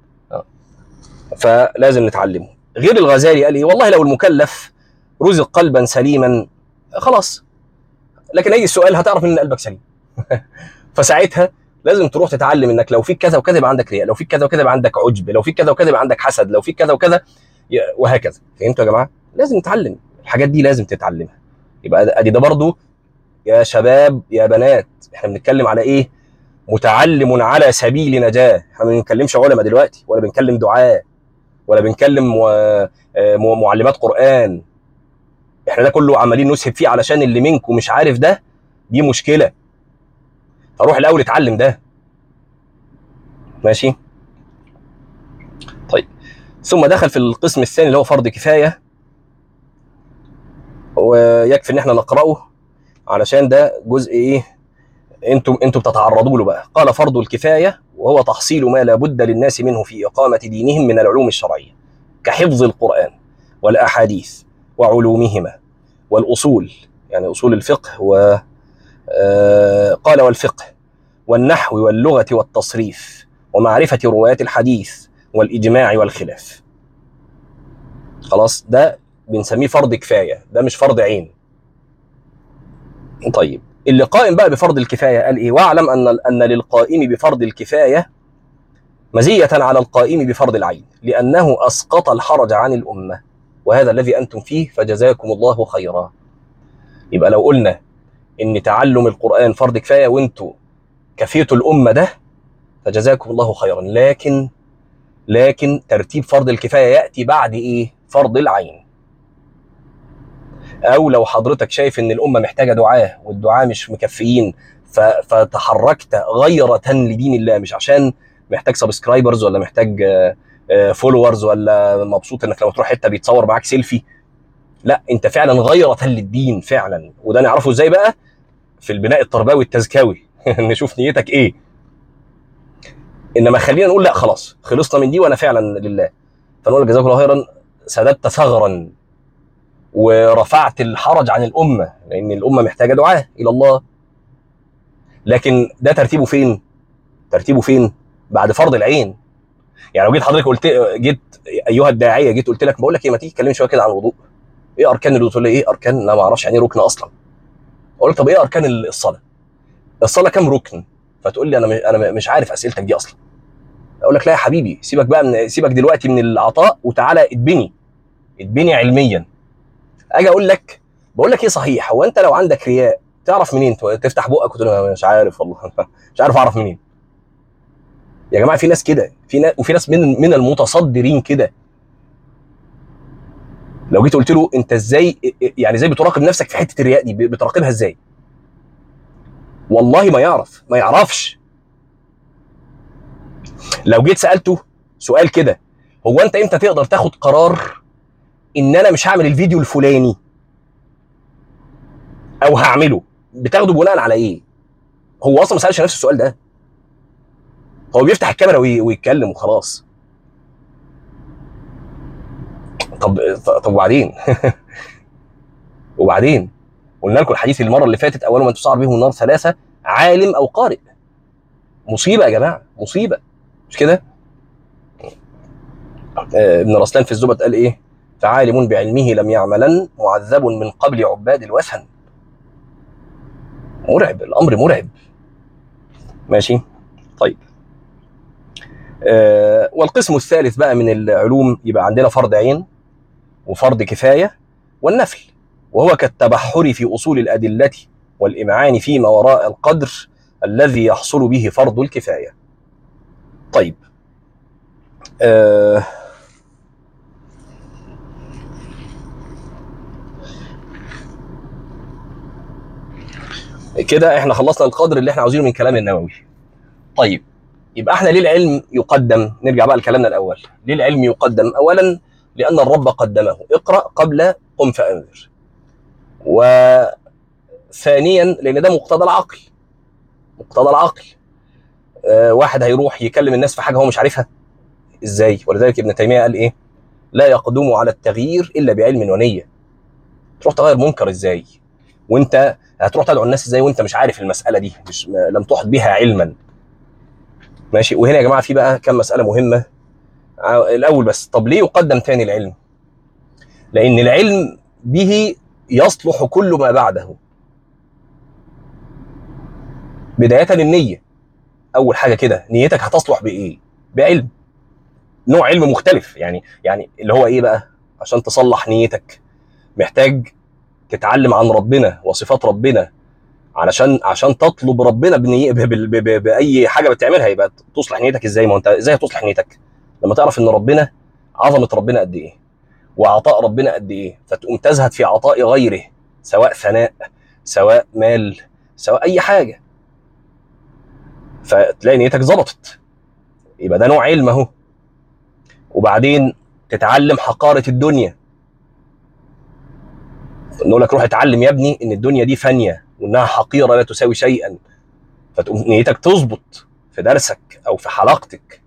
فلازم نتعلمه. غير الغزالي قال ايه؟ والله لو المكلف رزق قلبا سليما خلاص، لكن اي سؤال هتعرف ان قلبك سليم. فساعتها لازم تروح تتعلم انك لو فيك كذا وكذا يبقى عندك رياء، لو فيك كذا وكذا يبقى عندك عجب، لو فيك كذا وكذا يبقى عندك حسد، لو فيك كذا وكذا وهكذا. فهمتوا يا جماعه؟ لازم نتعلم الحاجات دي، لازم تتعلمها. يبقى ادي ده برضو يا شباب يا بنات، احنا بنتكلم على ايه؟ متعلم على سبيل نجاه. احنا ما بنتكلمش علماء دلوقتي، ولا بنكلم دعاة، ولا بنكلم معلمات قرآن. احنا ده كله عمالين نسهب فيه علشان اللي منكم مش عارف ده، دي مشكلة. فروح الاول اتعلم ده. ماشي؟ طيب، ثم دخل في القسم الثاني اللي هو فرض كفاية، ويكفي ان احنا نقرأه علشان ده جزء ايه انتم بتتعرضوا له بقى. قال فرض الكفاية وهو تحصيل ما لا بد للناس منه في إقامة دينهم من العلوم الشرعية، كحفظ القرآن والأحاديث وعلومهما والأصول، يعني أصول الفقه، و قال والفقه والنحو واللغة والتصريف ومعرفة رواية الحديث والإجماع والخلاف. خلاص، ده بنسميه فرض كفاية، ده مش فرض عين. طيب، اللي قائم بقى بفرض الكفاية قال إيه؟ واعلم أن للقائم بفرض الكفاية مزية على القائم بفرض العين، لأنه أسقط الحرج عن الأمة، وهذا الذي أنتم فيه، فجزاكم الله خيرا. يبقى لو قلنا إن تعلم القرآن فرض كفاية وأنتوا كفيتوا الأمة ده، فجزاكم الله خيرا. لكن ترتيب فرض الكفاية يأتي بعد إيه؟ فرض العين. أو لو حضرتك شايف إن الأمة محتاجة دعاة والدعاة مش مكفيين، فتحركت غيرة لدين الله، مش عشان محتاج سبسكرايبرز ولا محتاج فولورز ولا مبسوط انك لما تروح حته بيتصور معاك سيلفي. لا، انت فعلا غيرة للدين فعلا، وده نعرفه ازاي بقى؟ في البناء التربوي التزكوي. نشوف نيتك ايه. انما خلينا نقول لا خلاص خلصنا من دي وانا فعلا لله، فنقول جزاك الله خيرا، سددت ثغرا ورفعت الحرج عن الامه، لان الامه محتاجه دعاء الى الله. لكن ده ترتيبه فين؟ ترتيبه فين؟ بعد فرض العين. يعني لو جيت حضرتك جيت ايها الداعيه، جيت قلت لك بقول لك ايه، ما تيجي تكلمني شويه كده عن الوضوء. ايه اركان الوضوء؟ تقول لي ايه اركان؟ انا ما اعرفش يعني ايه ركن اصلا. اقول لك طب ايه اركان الصلاه؟ الصلاه كام ركن؟ فتقول لي انا مش عارف اسئلتك دي اصلا. اقول لك لا يا حبيبي، سيبك بقى سيبك دلوقتي من العطاء وتعالى اتبني علميا. اجي اقول لك بقول لك ايه صحيح، هو انت لو عندك رياء تعرف منين؟ تفتح بقك وتقول انا مش عارف والله. مش عارف اعرف منين. يا جماعه في ناس كده، وفي ناس من المتصدرين كده. لو جيت قلت له انت ازاي يعني ازاي بتراقب نفسك في حته الرياء دي، بتراقبها ازاي؟ والله ما يعرفش. لو جيت سالته سؤال كده، هو انت امتى تقدر تاخد قرار ان انا مش هعمل الفيديو الفلاني او هعمله؟ بتاخده بناء على ايه؟ هو اصلا ما سالش نفس السؤال ده، هو بيفتح الكاميرا ويتكلم وخلاص. طب وبعدين؟ وبعدين قلنا لكم الحديث المره اللي فاتت، اول من تسعر بهم النار ثلاثه: عالم او قارئ. مصيبه يا جماعه، مصيبه، مش كده؟ ابن رسلان في الزبد قال ايه؟ فعالم بعلمه لم يعملن معذب من قبل عباد الوثن. مرعب، الامر مرعب. ماشي. طيب، والقسم الثالث بقى من العلوم، يبقى عندنا فرض عين وفرض كفايه والنفل، وهو كالتبحر في اصول الادله والامعان فيما وراء القدر الذي يحصل به فرض الكفايه. طيب، كده احنا خلصنا القدر اللي احنا عاوزينه من كلام النووي. طيب، يبقى احنا ليه العلم يقدم؟ نرجع بقى لكلامنا الاول. ليه العلم يقدم؟ اولا لان الرب قدمه، اقرا قبل قم فانذر. وثانيا لان ده مقتضى العقل. مقتضى العقل. واحد هيروح يكلم الناس في حاجه هو مش عارفها ازاي؟ ولذلك ابن تيميه قال ايه؟ لا يقدم على التغيير الا بعلم ونيه. تروح تغير منكر ازاي وانت هتروح تدعو الناس ازاي وانت مش عارف المساله دي، مش لم تحط بها علما؟ ماشي. وهنا يا جماعه في بقى كم مساله مهمه. الاول بس، طب ليه يقدم تاني العلم؟ لان العلم به يصلح كل ما بعده. بدايه النيه، اول حاجه كده، نيتك هتصلح بايه؟ بعلم، نوع علم مختلف. يعني اللي هو ايه بقى؟ عشان تصلح نيتك محتاج تتعلم عن ربنا وصفات ربنا، عشان تطلب ربنا باي حاجه بتعملها. يبقى تصلح نيتك ازاي؟ ما انت ازاي هتصلح نيتك؟ لما تعرف ان ربنا، عظمه ربنا قد ايه، وعطاء ربنا قد ايه، فتقوم تزهد في عطاء غيره، سواء ثناء، سواء مال، سواء اي حاجه، فتلاقي نيتك ظبطت. يبقى ده نوع علم اهو. وبعدين تتعلم حقاره الدنيا. نقول لك روح اتعلم يا ابني ان الدنيا دي فانيه وانها حقيره لا تساوي شيئا، فتقوم نيتك تظبط في درسك او في حلقتك.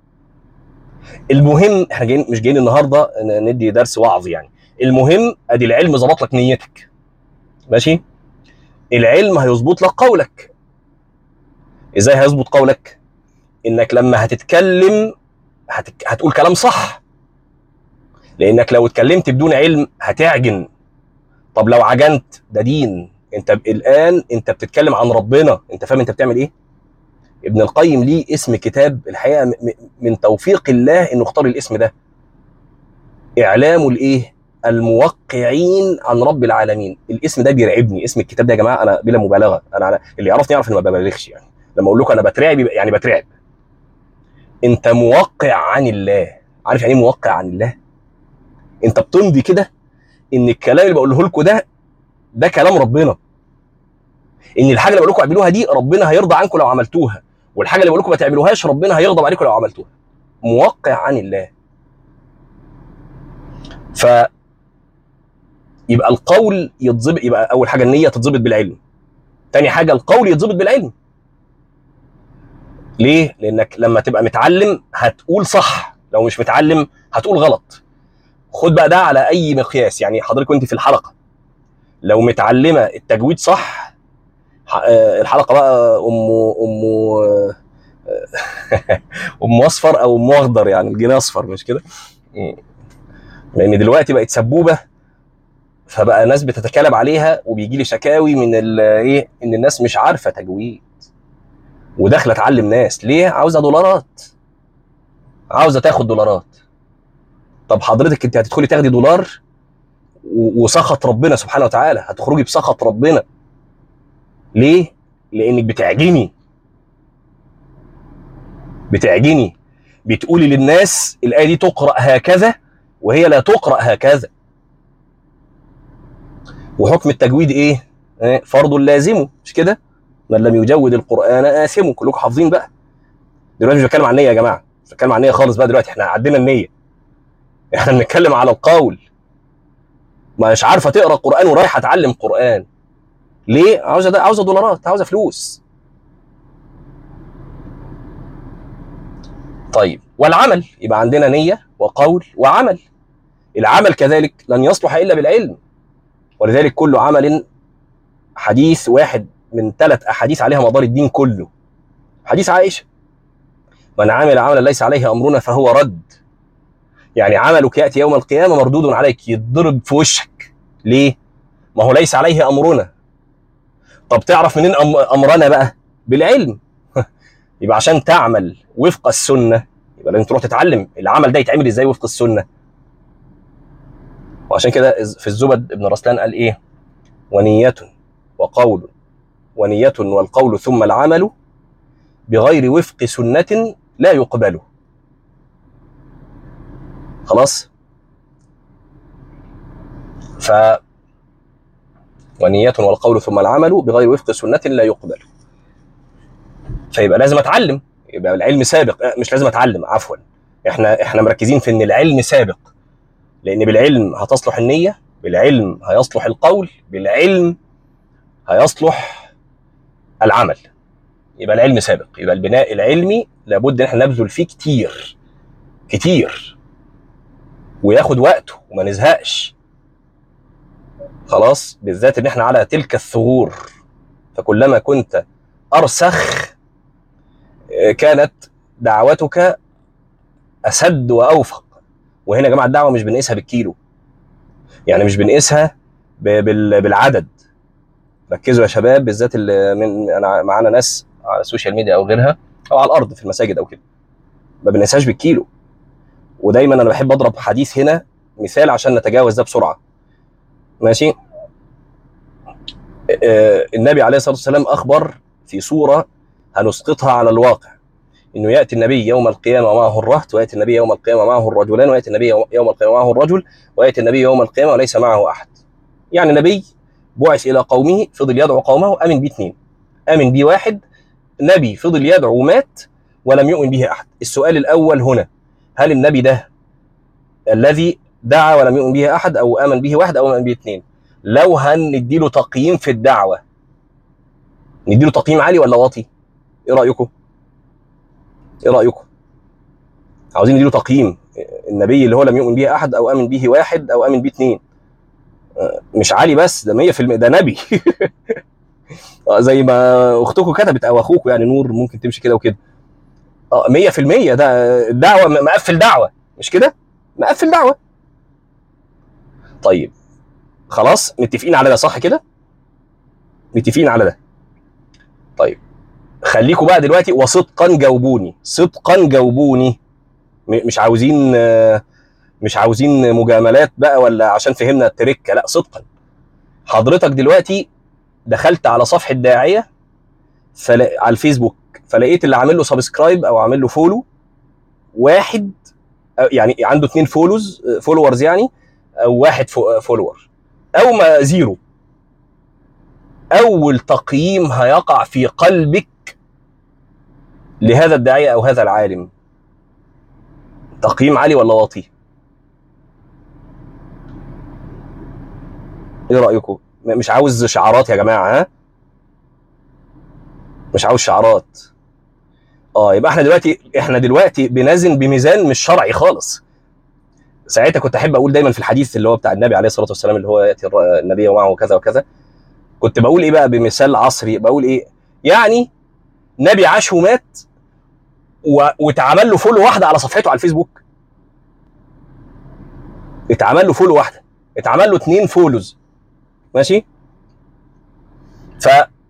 المهم احنا جايين، مش جايين النهارده ندي درس وعظ يعني. المهم ادي العلم ظبط لك نيتك، ماشي. العلم هيظبط لك قولك. ازاي هيظبط قولك؟ انك لما هتتكلم هتقول كلام صح، لانك لو اتكلمت بدون علم هتعجن. طب لو عجنت ده دين. انت الان انت بتتكلم عن ربنا، انت فاهم انت بتعمل ايه؟ ابن القيم ليه اسم كتاب الحقيقه من توفيق الله انه اختار الاسم ده: اعلام الايه؟ الموقعين عن رب العالمين. الاسم ده بيرعبني، اسم الكتاب ده يا جماعه، انا بلا مبالغه، انا اللي يعرفني يعرف اني ما ببالغش يعني. لما اقول لكم انا بترعب يعني بترعب. انت موقع عن الله. عارف يعني ايه موقع عن الله؟ انت بتمضي كده ان الكلام اللي بقوله لكم ده كلام ربنا، ان الحاجه اللي بقول لكم اعملوها دي ربنا هيرضى عنكم لو عملتوها، والحاجه اللي بقول لكم ما تعملوهاش ربنا هيغضب عليكم لو عملتوها. موقع عن الله. ف يبقى القول يتظبط. يبقى اول حاجه النيه تتظبط بالعلم، تاني حاجه القول يتظبط بالعلم. ليه؟ لانك لما تبقى متعلم هتقول صح، لو مش متعلم هتقول غلط. خد بقى ده على اي مقياس. يعني حضرتك وانت في الحلقه لو متعلمه التجويد صح، الحلقه بقى ام اصفر او ام اخضر، يعني الجنيه اصفر، مش كده؟ لان دلوقتي بقت سبوبه، فبقى ناس بتتكلم عليها، وبيجي لي شكاوي من ايه، ان الناس مش عارفه تجويد وداخله تعلم ناس. ليه؟ عاوزه دولارات، عاوزه تاخد دولارات. طب حضرتك انت هتدخلي تاخدي دولار وسخط ربنا سبحانه وتعالى، هتخرجي بسخط ربنا. ليه؟ لانك بتعجني، بتقولي للناس الايه دي تقرا هكذا وهي لا تقرا هكذا. وحكم التجويد ايه؟ فرض لازم، مش كده؟ من لم يجود القران آثم. كلكم حافظين بقى. دلوقتي مش بتكلم عن النيه يا جماعه، مش بتكلم عن النيه خالص بقى. دلوقتي احنا عدينا النيه، احنا بنتكلم على القول. مش عارفه تقرا قران ورايحه اتعلم قران. ليه؟ عاوزه دولارات، عاوزه فلوس. طيب، والعمل، يبقى عندنا نيه وقول وعمل. العمل كذلك لن يصلح الا بالعلم، ولذلك كل عمل، حديث واحد من 3 احاديث عليها مدار الدين كله، حديث عائشه: من عمل عملا ليس عليه امرنا فهو رد. يعني عملك ياتي يوم القيامه مردود عليك، يتضرب في وشك. ليه؟ ما هو ليس عليه امرنا. طب تعرف منين امرنا بقى؟ بالعلم. يبقى عشان تعمل وفق السنه يبقى لازم تروح تتعلم العمل ده يتعمل ازاي وفق السنه. وعشان كده في الزبد ابن رسلان قال ايه: ونية وقول، ونية والقول ثم العمل بغير وفق سنة لا يقبل. خلاص. ف ونية والقول ثم العمل بغير وفق سنة لا يقبل. فيبقى لازم اتعلم، يبقى العلم سابق. مش لازم اتعلم، عفوا، احنا مركزين في ان العلم سابق، لان بالعلم هتصلح النية، بالعلم هيصلح القول، بالعلم هيصلح العمل. يبقى العلم سابق، يبقى البناء العلمي لابد ان احنا نبذل فيه كتير كتير، وياخد وقته وما نزهقش. خلاص، بالذات ان احنا على تلك الثغور، فكلما كنت ارسخ كانت دعوتك اسد واوفق. وهنا يا جماعه الدعوه مش بنقيسها بالكيلو، يعني مش بنقيسها بالعدد. ركزوا يا شباب، بالذات اللي انا معانا ناس على السوشيال ميديا او غيرها او على الارض في المساجد او كده، ما بنقيسهاش بالكيلو. ودايما انا بحب اضرب حديث هنا مثال عشان نتجاوز ده بسرعه. ماشي. النبي عليه الصلاه والسلام اخبر في سوره هنسقطها على الواقع، انه ياتي النبي يوم القيامه معه الرهط، وياتي النبي يوم القيامه معه الرجلان، وياتي النبي يوم القيامه معه الرجل، وياتي النبي يوم القيامه وليس معه احد. يعني نبي بعث الى قومه، فضل يدعو قومه، امن بيه 2، امن بيه 1، نبي فضل يدعو ومات ولم يؤمن به احد. السؤال الاول هنا: هل النبي ده الذي دعا ولم يؤمن به احد، او امن به 1 او امن به 2، لو هنديله تقييم في الدعوه نديله تقييم عالي ولا واطي؟ ايه رايكم؟ ايه رايكم؟ عاوزين نديله تقييم النبي اللي هو لم يؤمن به احد او امن به 1 او امن به 2، مش عالي بس، ده 100%، ده نبي. زي ما اختكم كتبت او اخوكم، يعني نور ممكن تمشي كده وكده. 100% ده الدعوه مقفل دعوه، مش كده؟ مقفل دعوه. طيب خلاص، متفقين على ده صح كده؟ متفقين على ده. طيب خليكم بقى دلوقتي وصدقا جاوبوني، صدقا جاوبوني، مش عاوزين مجاملات بقى ولا عشان فهمنا التركه، لا، صدقا. حضرتك دلوقتي دخلت على صفحه داعيه على الفيسبوك، فلقيت اللي عامل له سبسكرايب او عامل له فولو 1، يعني عنده 2 فولورز يعني، او 1 فولور، او ما 0. اول تقييم هيقع في قلبك لهذا الداعية او هذا العالم، تقييم عالي ولا واطي؟ ايه رايكم؟ مش عاوز شعارات يا جماعه، ها؟ مش عاوز شعارات. يبقى احنا دلوقتي بنزن بميزان مش شرعي خالص. ساعتها كنت احب اقول دايما في الحديث اللي هو بتاع النبي عليه الصلاه والسلام، اللي هو ياتي النبي ومعه كذا وكذا، كنت بقول ايه بقى بمثال عصري؟ بقول ايه يعني؟ نبي عاش ومات واتعمل له فولو 1 على صفحته على الفيسبوك، اتعمل له فولو 1، اتعمل له 2 فولوز، ماشي؟ ف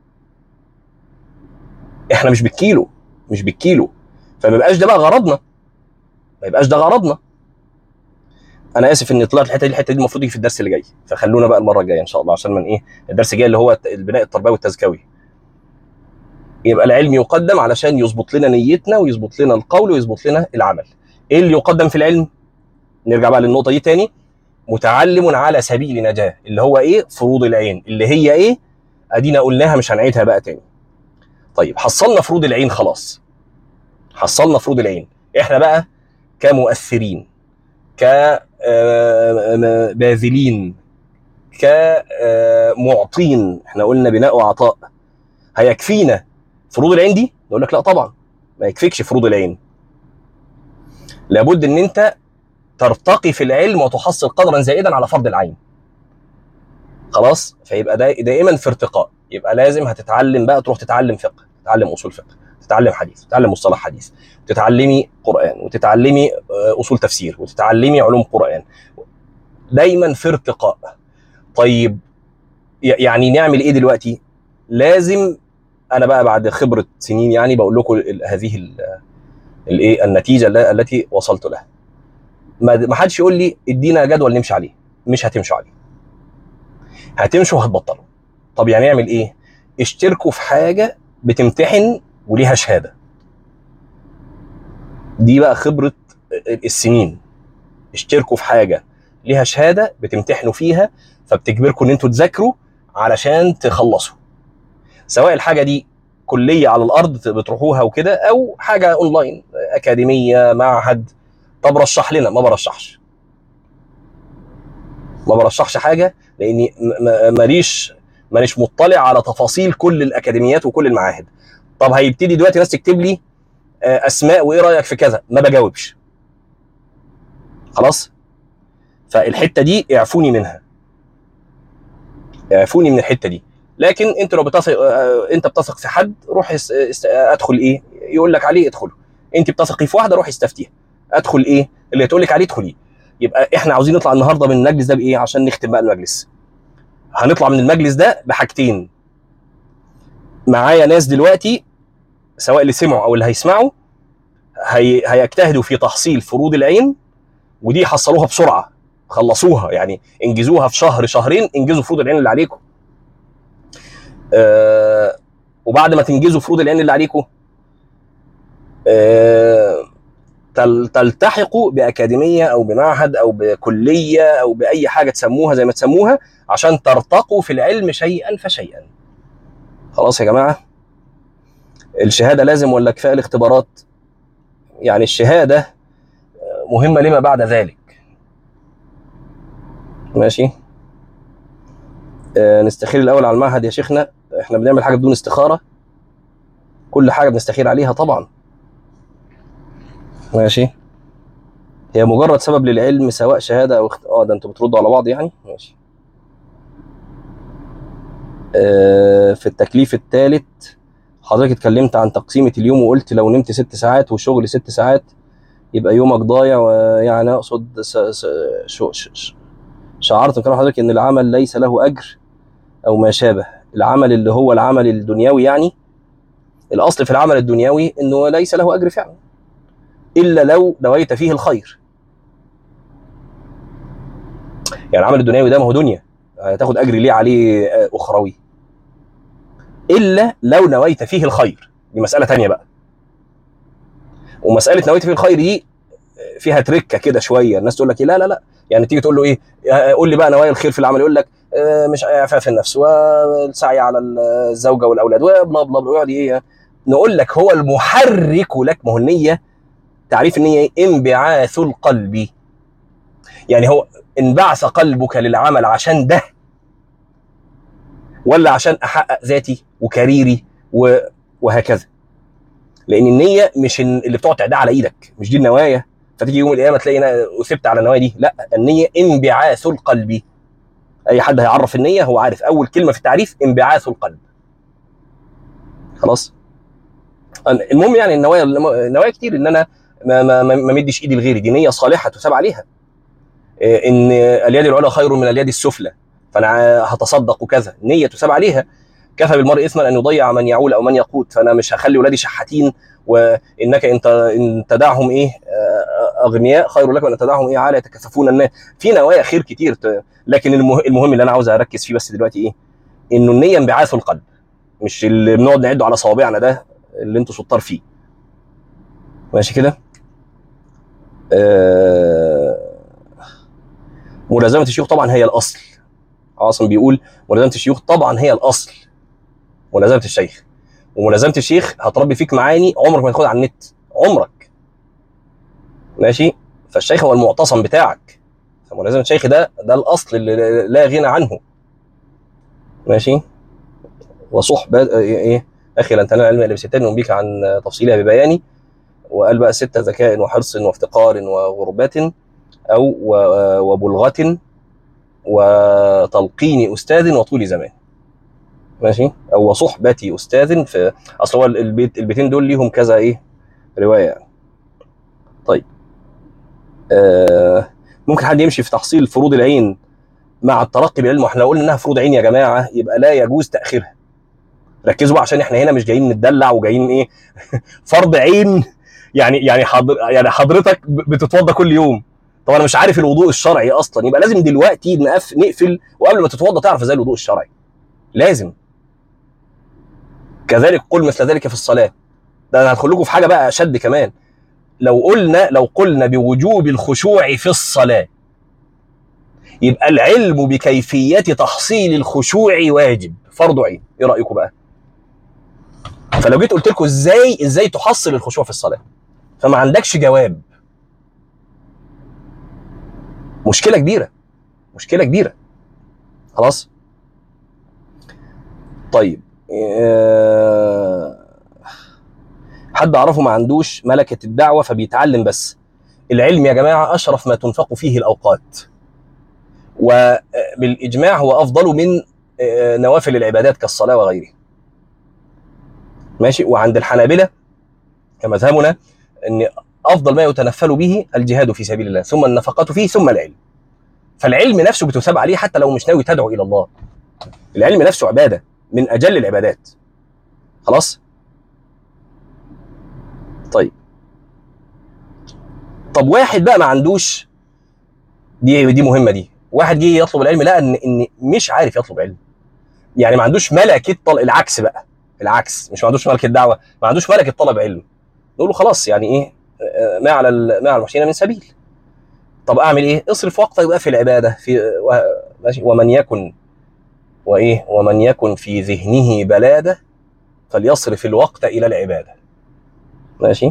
احنا مش بالكيلو، فما يبقاش ده بقى غرضنا، ما يبقاش ده غرضنا. انا اسف اني طلعت الحته دي المفروض يجي في الدرس اللي جاي، فخلونا بقى المره الجايه ان شاء الله، عشان من ايه الدرس الجاي اللي هو البناء التربوي والتزكوي. يبقى العلم يقدم علشان يظبط لنا نيتنا ويظبط لنا القول ويظبط لنا العمل. ايه اللي يقدم في العلم؟ نرجع بقى للنقطه دي تاني: متعلم على سبيل نجاه، اللي هو ايه؟ فروض العين، اللي هي ايه؟ ادينا قلناها مش هنعيدها بقى تاني. طيب حصلنا فروض العين، خلاص حصلنا فروض العين. احنا بقى كمؤثرين، كباذلين، كمعطين، احنا قلنا بناء وعطاء، هيكفينا فروض العين دي؟ نقول لك لا طبعا، ما يكفيكش فروض العين. لابد ان انت ترتقي في العلم وتحصل قدرا زائدا على فرض العين. خلاص، فيبقى دائما في ارتقاء. يبقى لازم هتتعلم بقى، تروح تتعلم فقه، تتعلم اصول فقه، تتعلم حديث، تتعلم مصطلح حديث، وتتعلمي قرآن، وتتعلمي اصول تفسير، وتتعلمي علوم قرآن. دايما في ارتقاء. طيب يعني نعمل ايه دلوقتي؟ لازم انا بقى بعد خبرة سنين يعني بقول لكم هذه الايه النتيجة التي وصلت لها. ما حدش يقول لي ادينا جدول نمشي عليه، مش هتمشوا عليه، هتمشوا وهتبطلوا. طب يعني نعمل ايه؟ اشتركوا في حاجة بتمتحن وليها شهادة. دي بقى خبرة السنين. اشتركوا في حاجة ليها شهادة بتمتحنوا فيها، فبتجبركم ان انتوا تذاكروا علشان تخلصوا. سواء الحاجة دي كلية على الارض بتروحوها وكده، او حاجة اونلاين، اكاديمية، معهد. طب رشح لنا. ما برشحش حاجة، لاني مانيش مطلع على تفاصيل كل الاكاديميات وكل المعاهد. طب هيبتدي دلوقتي ناس تكتب لي اسماء وايه رايك في كذا، ما بجاوبش. خلاص، فالحته دي اعفوني منها، اعفوني من الحته دي. لكن انت لو بتثق، انت بتثق في حد، روح ادخل ايه يقول لك عليه ادخله. انت بتثقي في واحده، روح استفتيها. ادخل ايه اللي تقول لك عليه ادخليه. يبقى احنا عاوزين نطلع النهارده من المجلس ده بايه عشان نختم بقى المجلس؟ هنطلع من المجلس ده بحاجتين. معايا ناس دلوقتي سواء اللي سمعوا او اللي هيسمعوا هيجتهدوا في تحصيل فروض العين، ودي حصلوها بسرعه، خلصوها يعني، انجزوها في شهر شهرين، انجزوا فروض العين اللي عليكم. وبعد ما تنجزوا فروض العين اللي عليكم تلتحقوا باكاديميه او بمعهد او بكليه او باي حاجه تسموها زي ما تسموها، عشان ترتقوا في العلم شيئا فشيئا. خلاص يا جماعه، الشهاده لازم ولا كفايه الاختبارات؟ يعني الشهاده مهمه لما بعد ذلك. ماشي. نستخير الاول على المعهد يا شيخنا. احنا بنعمل حاجه بدون استخاره؟ كل حاجه بنستخير عليها طبعا. ماشي. هي مجرد سبب للعلم سواء شهاده او ده انتوا بتردوا على بعض يعني. ماشي. في التكليف الثالث حضرتك اتكلمت عن تقسيمة اليوم، وقلت لو نمت 6 ساعات وشغل 6 ساعات يبقى يومك ضايع. ويعني اقصد شعرت من كلام حضرتك ان العمل ليس له اجر او ما شابه. العمل اللي هو العمل الدنيوي يعني، الاصل في العمل الدنيوي انه ليس له اجر فعلا الا لو نويت فيه الخير. يعني العمل الدنيوي ده ما هو دنيا، هتاخد اجر ليه عليه اخروي؟ الا لو نويت فيه الخير، دي مساله تانية بقى. ومساله نويت فيه الخير دي فيها تركه كده شويه. الناس تقول لك لا لا لا، يعني تيجي تقول له ايه، قول لي بقى نوايا الخير في العمل، يقول لك مش اعفاف النفس والسعي على الزوجه والاولاد وبلا بلا بلا، ويقعد ايه. نقول لك هو المحرك لك، ما هو النيه، تعريف النيه انبعاث القلب. يعني هو انبعث قلبك للعمل عشان ده، ولا عشان احقق ذاتي وكاريري وهكذا. لان النيه مش اللي بتقعد تعدها على ايدك، مش دي النوايا فتيجي يوم القيامه تلاقي اثبت على النوايا دي. لا، النيه انبعاث القلب. اي حد هيعرف النيه هو عارف اول كلمه في التعريف انبعاث القلب. خلاص. المهم يعني النوايا كتير، ان انا ما مديش ايدي لغيري، دي نيه صالحه تثاب عليها. ان اليد العلى خير من اليد السفلى، فانا هتصدق وكذا، نيه تثاب عليها. كفى بالمرء اثما ان يضيع من يعول او من يقوت، فانا مش هخلي ولادي شحاتين، وانك ان تدعهم ايه اغنياء خير لك من ان تدعهم ايه عالة يتكففون الناس. في نوايا خير كتير. لكن المهم اللي انا عاوز اركز فيه بس دلوقتي ايه؟ انه النيه انبعاث القلب، مش اللي بنقعد نعده على صوابعنا ده اللي انتوا شطار فيه. ماشي كده. ملازمه الشيوخ طبعا هي الاصل. عاصم بيقول ملازمه الشيوخ طبعا هي الاصل. ملازمه الشيخ، وملازمه الشيخ هتربي فيك معاني عمرك ما تاخدها على النت، عمرك. ماشي. فالشيخ هو المعتصم بتاعك، فملازمه الشيخ ده الاصل اللي لا غنى عنه. ماشي. وصحبه ايه اخي لن تنال العلم الا بستين بك عن تفصيلها ببياني. وقال بقى 6 ذكاء وحرص وافتقار وغربات او وبلغه وتلقين استاذ وطول زمان، ماشي، او وصحبه استاذ. في اصل هو البيتين دول ليهم كذا ايه روايه يعني. طيب ممكن حد يمشي في تحصيل فروض العين مع الترقي بالعلم، واحنا لو قلنا انها فروض عين يا جماعه يبقى لا يجوز تاخيرها. ركزوا بقى عشان احنا هنا مش جايين نتدلع وجايين ايه فرض عين. يعني حضرتك بتتوضى كل يوم، طب انا مش عارف الوضوء الشرعي اصلا، يبقى لازم دلوقتي نقفل، وقبل ما تتوضى تعرف ازاي الوضوء الشرعي، لازم. كذلك قل مثل ذلك في الصلاه. ده انا هدخل لكم في حاجه بقى اشد كمان. لو قلنا بوجوب الخشوع في الصلاه، يبقى العلم بكيفيه تحصيل الخشوع واجب فرض عين. ايه رايكم بقى؟ فلو جيت قلت لكم ازاي تحصل الخشوع في الصلاه، فما عندكش جواب، مشكله كبيره، مشكله كبيره. خلاص. طيب حد اعرفه ما عندوش ملكه الدعوه فبيتعلم بس. العلم يا جماعه اشرف ما تنفق فيه الاوقات، وبالاجماع هو افضل من نوافل العبادات كالصلاه وغيره، ماشي. وعند الحنابله كمذهبنا ان افضل ما يتنفل به الجهاد في سبيل الله، ثم النفقه فيه، ثم العلم. فالعلم نفسه بتثاب عليه حتى لو مش ناوي تدعو الى الله. العلم نفسه عباده من اجل العبادات. خلاص. طب واحد بقى ما عندوش، دي مهمه، دي واحد جه يطلب العلم لقى ان مش عارف يطلب علم، يعني ما عندوش ملكه العكس بقى، العكس، مش ما عندوش ملكه دعوه، ما عندوش ملكه طلب علم. نقول له خلاص يعني ايه، ما على المحسنين من سبيل. طب اعمل ايه؟ اصرف وقتك بقى في العباده، ماشي. ومن يكن في ذهنه بلاده فليصرف الوقت الى العباده، ماشي.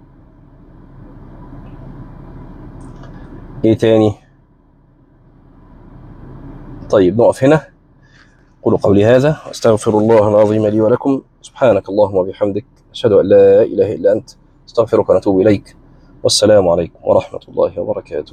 ايه تاني؟ طيب نقف هنا. قولوا قولي هذا واستغفر الله العظيم لي ولكم. سبحانك اللهم وبحمدك، اشهد ان لا اله الا انت، استغفرك ونتوب اليك. والسلام عليكم ورحمه الله وبركاته.